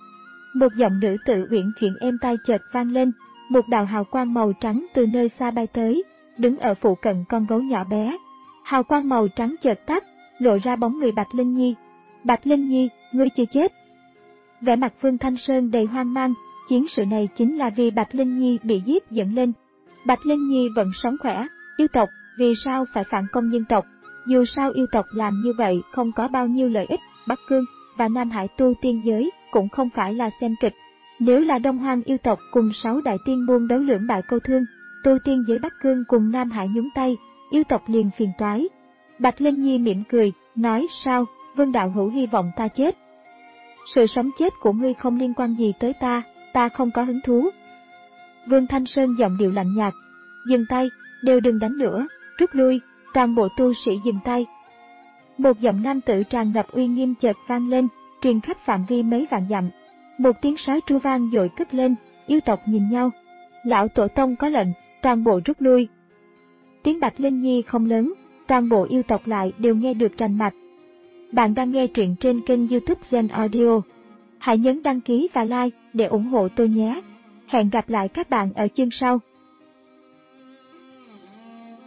Một giọng nữ tự uyển chuyển êm tai chợt vang lên, một đạo hào quang màu trắng từ nơi xa bay tới, đứng ở phụ cận con gấu nhỏ bé. Hào quang màu trắng chợt tắt, lộ ra bóng người Bạch Linh Nhi. Bạch Linh Nhi, ngươi chưa chết. Vẻ mặt Vương Thanh Sơn đầy hoang mang, chiến sự này chính là vì Bạch Linh Nhi bị giết dẫn lên. Bạch Linh Nhi vẫn sống khỏe, yêu tộc, vì sao phải phản công nhân tộc? Dù sao yêu tộc làm như vậy không có bao nhiêu lợi ích, Bắc Cương và Nam Hải tu tiên giới cũng không phải là xem kịch. Nếu là Đông Hoang yêu tộc cùng sáu đại tiên môn đấu lưỡng bại câu thương, tu tiên giới Bắc Cương cùng Nam Hải nhúng tay, yêu tộc liền phiền toái. Bạch Linh Nhi mỉm cười, nói sao, Vương đạo hữu hy vọng ta chết. Sự sống chết của ngươi không liên quan gì tới ta, ta không có hứng thú. Vương Thanh Sơn giọng điệu lạnh nhạt, dừng tay, đều đừng đánh nữa, rút lui, toàn bộ tu sĩ dừng tay. Một giọng nam tử tràn ngập uy nghiêm chợt vang lên, truyền khắp phạm vi mấy vạn dặm. Một tiếng sói tru vang dội cất lên, yêu tộc nhìn nhau. Lão tổ tông có lệnh, toàn bộ rút lui. Tiếng Bạch Linh Nhi không lớn, toàn bộ yêu tộc lại đều nghe được rành mạch. Bạn đang nghe truyện trên kênh YouTube Gen Audio. Hãy nhấn đăng ký và like để ủng hộ tôi nhé. Hẹn gặp lại các bạn ở chương sau.